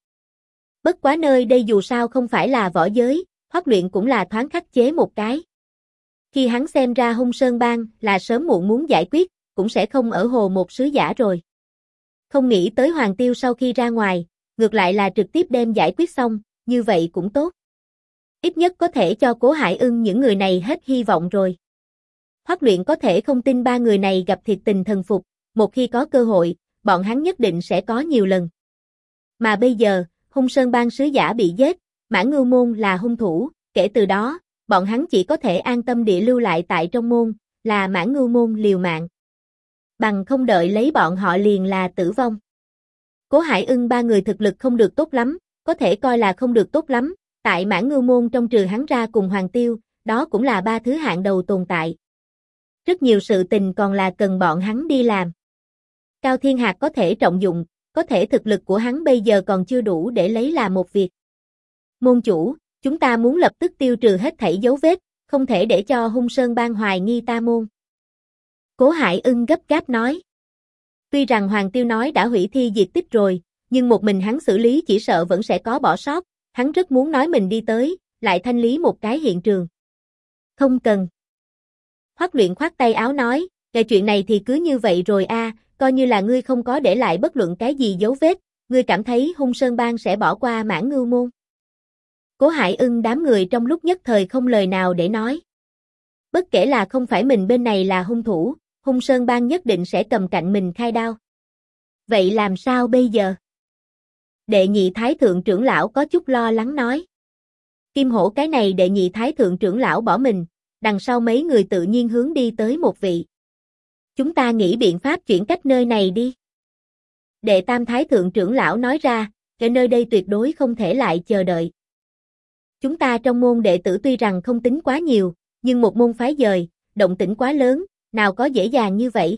Bất quá nơi đây dù sao không phải là võ giới, Hoắc Luyện cũng là thoáng khắc chế một cái. Khi hắn xem ra Hung Sơn Bang là sớm muộn muốn giải quyết, cũng sẽ không ở hồ một sứ giả rồi. Không nghĩ tới Hoàng Tiêu sau khi ra ngoài, ngược lại là trực tiếp đem giải quyết xong, như vậy cũng tốt. Ít nhất có thể cho Cố Hải Ưng những người này hết hy vọng rồi. Hoắc Luyện có thể không tin ba người này gặp thiệt tình thần phục, một khi có cơ hội, bọn hắn nhất định sẽ có nhiều lần. Mà bây giờ, Hung Sơn Bang sứ giả bị giết, Mãn Ngưu môn là hung thủ, kể từ đó, bọn hắn chỉ có thể an tâm địa lưu lại tại trong môn, là Mãn Ngưu môn liều mạng. Bằng không đợi lấy bọn họ liền là tử vong. Cố Hải Ưng ba người thực lực không được tốt lắm, có thể coi là không được tốt lắm, tại Mãn Ngưu môn trong trừ hắn ra cùng Hoàng Tiêu, đó cũng là ba thứ hạng đầu tồn tại. Rất nhiều sự tình còn là cần bọn hắn đi làm. Cao Thiên Hạc có thể trọng dụng, có thể thực lực của hắn bây giờ còn chưa đủ để lấy làm một việc. Môn chủ, chúng ta muốn lập tức tiêu trừ hết thảy dấu vết, không thể để cho Hung Sơn Bang hoài nghi ta môn. Cố Hải Ưng gấp gáp nói. Tuy rằng Hoàng Tiêu nói đã hủy thi diệt tích rồi, nhưng một mình hắn xử lý chỉ sợ vẫn sẽ có bỏ sót, hắn rất muốn nói mình đi tới, lại thanh lý một cái hiện trường. Không cần. Hoắc Luyện khoát tay áo nói, cái chuyện này thì cứ như vậy rồi a, coi như là ngươi không có để lại bất luận cái gì dấu vết, ngươi cảm thấy Hung Sơn Bang sẽ bỏ qua Mãn Ngưu môn. Cố Hải Ưng đám người trong lúc nhất thời không lời nào để nói. Bất kể là không phải mình bên này là hung thủ, Hung Sơn Bang nhất định sẽ cầm cạnh mình khai đao. Vậy làm sao bây giờ? Đệ nhị thái thượng trưởng lão có chút lo lắng nói. Kim Hổ cái này đệ nhị thái thượng trưởng lão bỏ mình, đằng sau mấy người tự nhiên hướng đi tới một vị. Chúng ta nghĩ biện pháp chuyển cách nơi này đi. Đệ tam thái thượng trưởng lão nói ra, ở nơi đây tuyệt đối không thể lại chờ đợi. Chúng ta trong môn đệ tử tuy rằng không tính quá nhiều, nhưng một môn phái dời, động tĩnh quá lớn, nào có dễ dàng như vậy.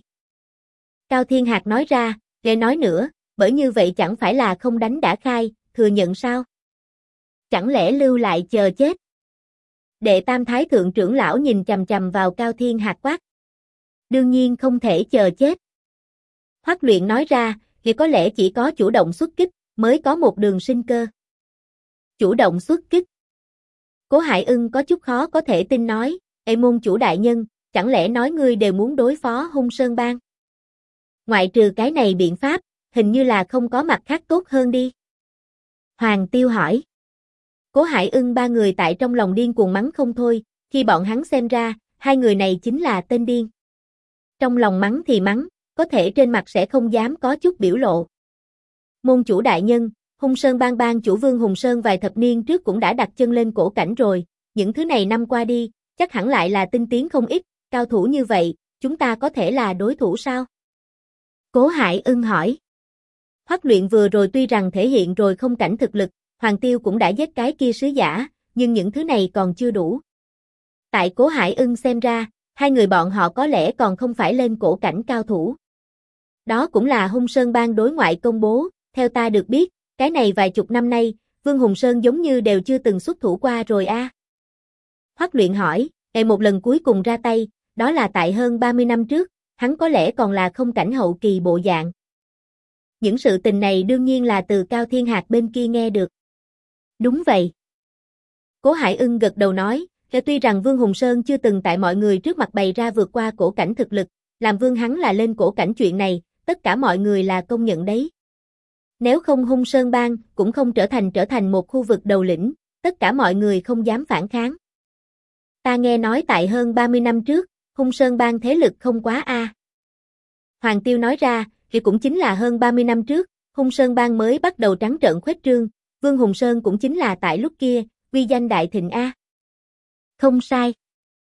Cao Thiên Hạc nói ra, nghe nói nữa, bởi như vậy chẳng phải là không đánh đã khai, thừa nhận sao? Chẳng lẽ lưu lại chờ chết? Đệ tam thái thượng trưởng lão nhìn chằm chằm vào Cao Thiên Hạc quát. Đương nhiên không thể chờ chết. Hoắc Luyện nói ra, thì có lẽ chỉ có chủ động xuất kích, mới có một đường sinh cơ. Chủ động xuất kích. Cố Hải Ưng có chút khó có thể tin nói, ê môn chủ đại nhân, chẳng lẽ nói ngươi đều muốn đối phó Hung Sơn Bang? Ngoại trừ cái này biện pháp, hình như là không có mặt khác tốt hơn đi. Hoàng Tiêu hỏi. Cố Hải Ưng ba người tại trong lòng điên cuồng mắng không thôi, khi bọn hắn xem ra, hai người này chính là tên điên. Trong lòng mắng thì mắng, có thể trên mặt sẽ không dám có chút biểu lộ. Môn chủ đại nhân, Hung Sơn Bang bang chủ Vương Hùng Sơn vài thập niên trước cũng đã đặt chân lên cổ cảnh rồi, những thứ này năm qua đi, chắc hẳn lại là tinh tiến không ít, cao thủ như vậy, chúng ta có thể là đối thủ sao? Cố Hải Ưng hỏi. Hoắc Luyện vừa rồi tuy rằng thể hiện rồi không cảnh thực lực, Hoàng Tiêu cũng đã giết cái kia sứ giả, nhưng những thứ này còn chưa đủ. Tại Cố Hải Ưng xem ra, hai người bọn họ có lẽ còn không phải lên cổ cảnh cao thủ. Đó cũng là Hung Sơn Bang đối ngoại công bố, theo ta được biết, cái này vài chục năm nay, Vương Hùng Sơn giống như đều chưa từng xuất thủ qua rồi a. Hoắc Luyện hỏi, một lần cuối cùng ra tay, đó là tại hơn 30 năm trước, hắn có lẽ còn là không cảnh hậu kỳ bộ dạng. Những sự tình này đương nhiên là từ Cao Thiên Hạc bên kia nghe được. Đúng vậy. Cố Hải Ưng gật đầu nói, tuy rằng Vương Hùng Sơn chưa từng tại mọi người trước mặt bày ra vượt qua cổ cảnh thực lực, làm Vương hắn là lên cổ cảnh chuyện này, tất cả mọi người là công nhận đấy. Nếu không Hung Sơn Bang cũng không trở thành một khu vực đầu lĩnh, tất cả mọi người không dám phản kháng. Ta nghe nói tại hơn 30 năm trước, Hung Sơn Bang thế lực không quá a. Hoàng Tiêu nói ra, thì cũng chính là hơn 30 năm trước, Hung Sơn Bang mới bắt đầu trắng trợn khuếch trương, Vương Hùng Sơn cũng chính là tại lúc kia, uy danh đại thịnh a. Không sai.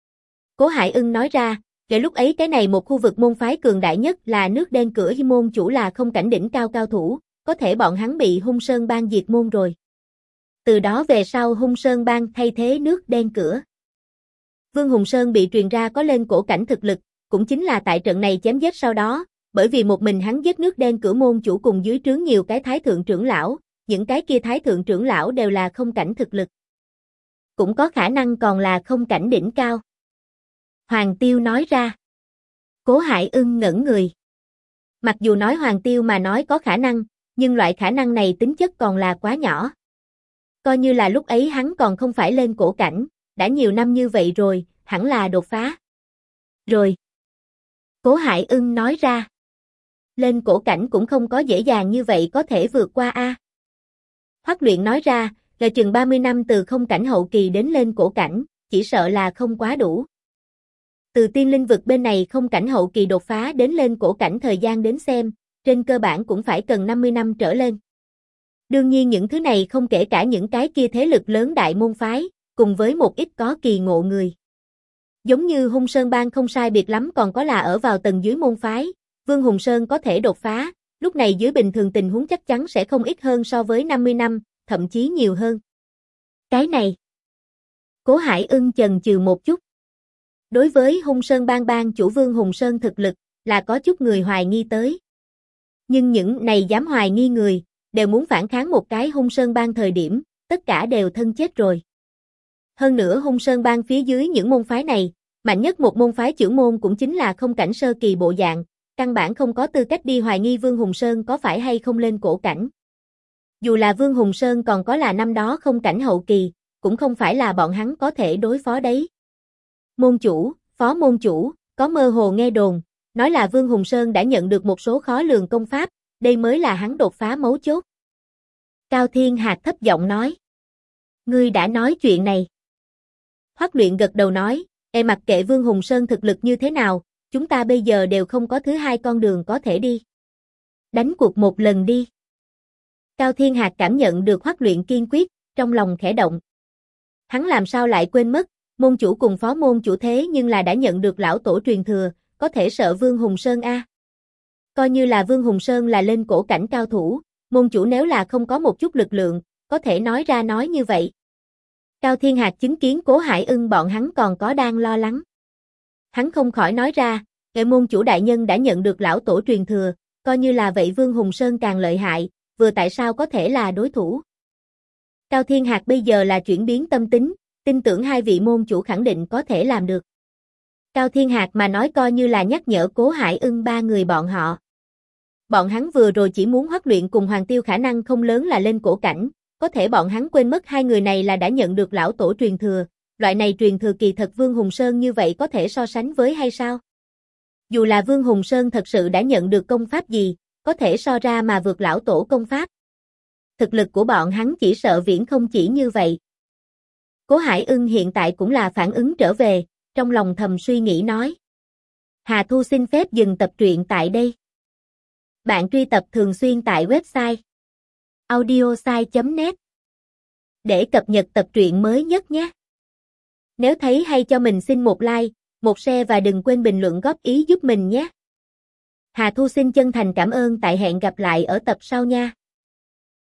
Cố Hải Ưng nói ra, kể lúc ấy cái này một khu vực môn phái cường đại nhất là nước đen cửa môn chủ là không cảnh đỉnh cao cao thủ, có thể bọn hắn bị Hung Sơn Bang diệt môn rồi. Từ đó về sau Hung Sơn Bang thay thế nước đen cửa. Vương Hùng Sơn bị truyền ra có lên cổ cảnh thực lực, cũng chính là tại trận này chém giết sau đó, bởi vì một mình hắn giết nước đen cửa môn chủ cùng dưới trướng nhiều cái thái thượng trưởng lão, những cái kia thái thượng trưởng lão đều là không cảnh thực lực. Cũng có khả năng còn là không cảnh đỉnh cao. Hoàng Tiêu nói ra. Cố Hải Ưng ngẩn người. Mặc dù nói Hoàng Tiêu mà nói có khả năng, nhưng loại khả năng này tính chất còn là quá nhỏ. Coi như là lúc ấy hắn còn không phải lên cổ cảnh, đã nhiều năm như vậy rồi, hẳn là đột phá. Rồi. Cố Hải Ưng nói ra. Lên cổ cảnh cũng không có dễ dàng như vậy có thể vượt qua a. Hoắc Luyện nói ra, là chừng 30 năm từ không cảnh hậu kỳ đến lên cổ cảnh, chỉ sợ là không quá đủ. Từ tiên linh vực bên này không cảnh hậu kỳ đột phá đến lên cổ cảnh thời gian đến xem, trên cơ bản cũng phải cần 50 năm trở lên. Đương nhiên những thứ này không kể cả những cái kia thế lực lớn đại môn phái, cùng với một ít có kỳ ngộ người. Giống như Hung Sơn Bang không sai biệt lắm còn có là ở vào tầng dưới môn phái, Vương Hùng Sơn có thể đột phá, lúc này dưới bình thường tình huống chắc chắn sẽ không ít hơn so với 50 năm, thậm chí nhiều hơn. Cái này. Cố Hải Ưng chần chừ một chút. Đối với Hung Sơn Bang bang chủ Vương Hùng Sơn thực lực, là có chút người hoài nghi tới. Nhưng những này dám hoài nghi người, đều muốn phản kháng một cái Hung Sơn Bang thời điểm, tất cả đều thân chết rồi. Hơn nữa Hung Sơn Bang phía dưới những môn phái này, mạnh nhất một môn phái trưởng môn cũng chính là không cảnh sơ kỳ bộ dạng, căn bản không có tư cách đi hoài nghi Vương Hùng Sơn có phải hay không lên cổ cảnh. Dù là Vương Hùng Sơn còn có là năm đó không cảnh hậu kỳ, cũng không phải là bọn hắn có thể đối phó đấy. Môn chủ, phó môn chủ, có mơ hồ nghe đồn, nói là Vương Hùng Sơn đã nhận được một số khó lường công pháp, đây mới là hắn đột phá mấu chốt. Cao Thiên Hạc thấp giọng nói. Ngươi đã nói chuyện này. Hoắc Luyện gật đầu nói, mặc kệ Vương Hùng Sơn thực lực như thế nào, chúng ta bây giờ đều không có thứ hai con đường có thể đi. Đánh cuộc một lần đi. Cao Thiên Hạc cảm nhận được Hoắc Luyện kiên quyết, trong lòng khẽ động. Hắn làm sao lại quên mất, môn chủ cùng phó môn chủ thế nhưng là đã nhận được lão tổ truyền thừa, có thể sợ Vương Hùng Sơn a. Coi như là Vương Hùng Sơn là lên cổ cảnh cao thủ, môn chủ nếu là không có một chút lực lượng, có thể nói ra nói như vậy. Cao Thiên Hạc chứng kiến Cố Hải Ưng bọn hắn còn có đang lo lắng. Hắn không khỏi nói ra, môn chủ đại nhân đã nhận được lão tổ truyền thừa, coi như là vậy Vương Hùng Sơn càng lợi hại, vừa tại sao có thể là đối thủ. Cao Thiên Hạc bây giờ là chuyển biến tâm tính, tin tưởng hai vị môn chủ khẳng định có thể làm được. Cao Thiên Hạc mà nói coi như là nhắc nhở Cố Hải Ưng ba người bọn họ. Bọn hắn vừa rồi chỉ muốn Hoắc Luyện cùng Hoàng Tiêu khả năng không lớn là lên cổ cảnh, có thể bọn hắn quên mất hai người này là đã nhận được lão tổ truyền thừa, loại này truyền thừa kỳ thật Vương Hùng Sơn như vậy có thể so sánh với hay sao? Dù là Vương Hùng Sơn thật sự đã nhận được công pháp gì, có thể so ra mà vượt lão tổ công pháp. Thực lực của bọn hắn chỉ sợ viễn không chỉ như vậy. Cố Hải Ưng hiện tại cũng là phản ứng trở về, trong lòng thầm suy nghĩ nói. Hà Thu xin phép dừng tập truyện tại đây. Bạn truy tập thường xuyên tại website audiosai.net để cập nhật tập truyện mới nhất nhé. Nếu thấy hay cho mình xin một like, một share và đừng quên bình luận góp ý giúp mình nhé. Hà Thu xin chân thành cảm ơn tại hẹn gặp lại ở tập sau nha.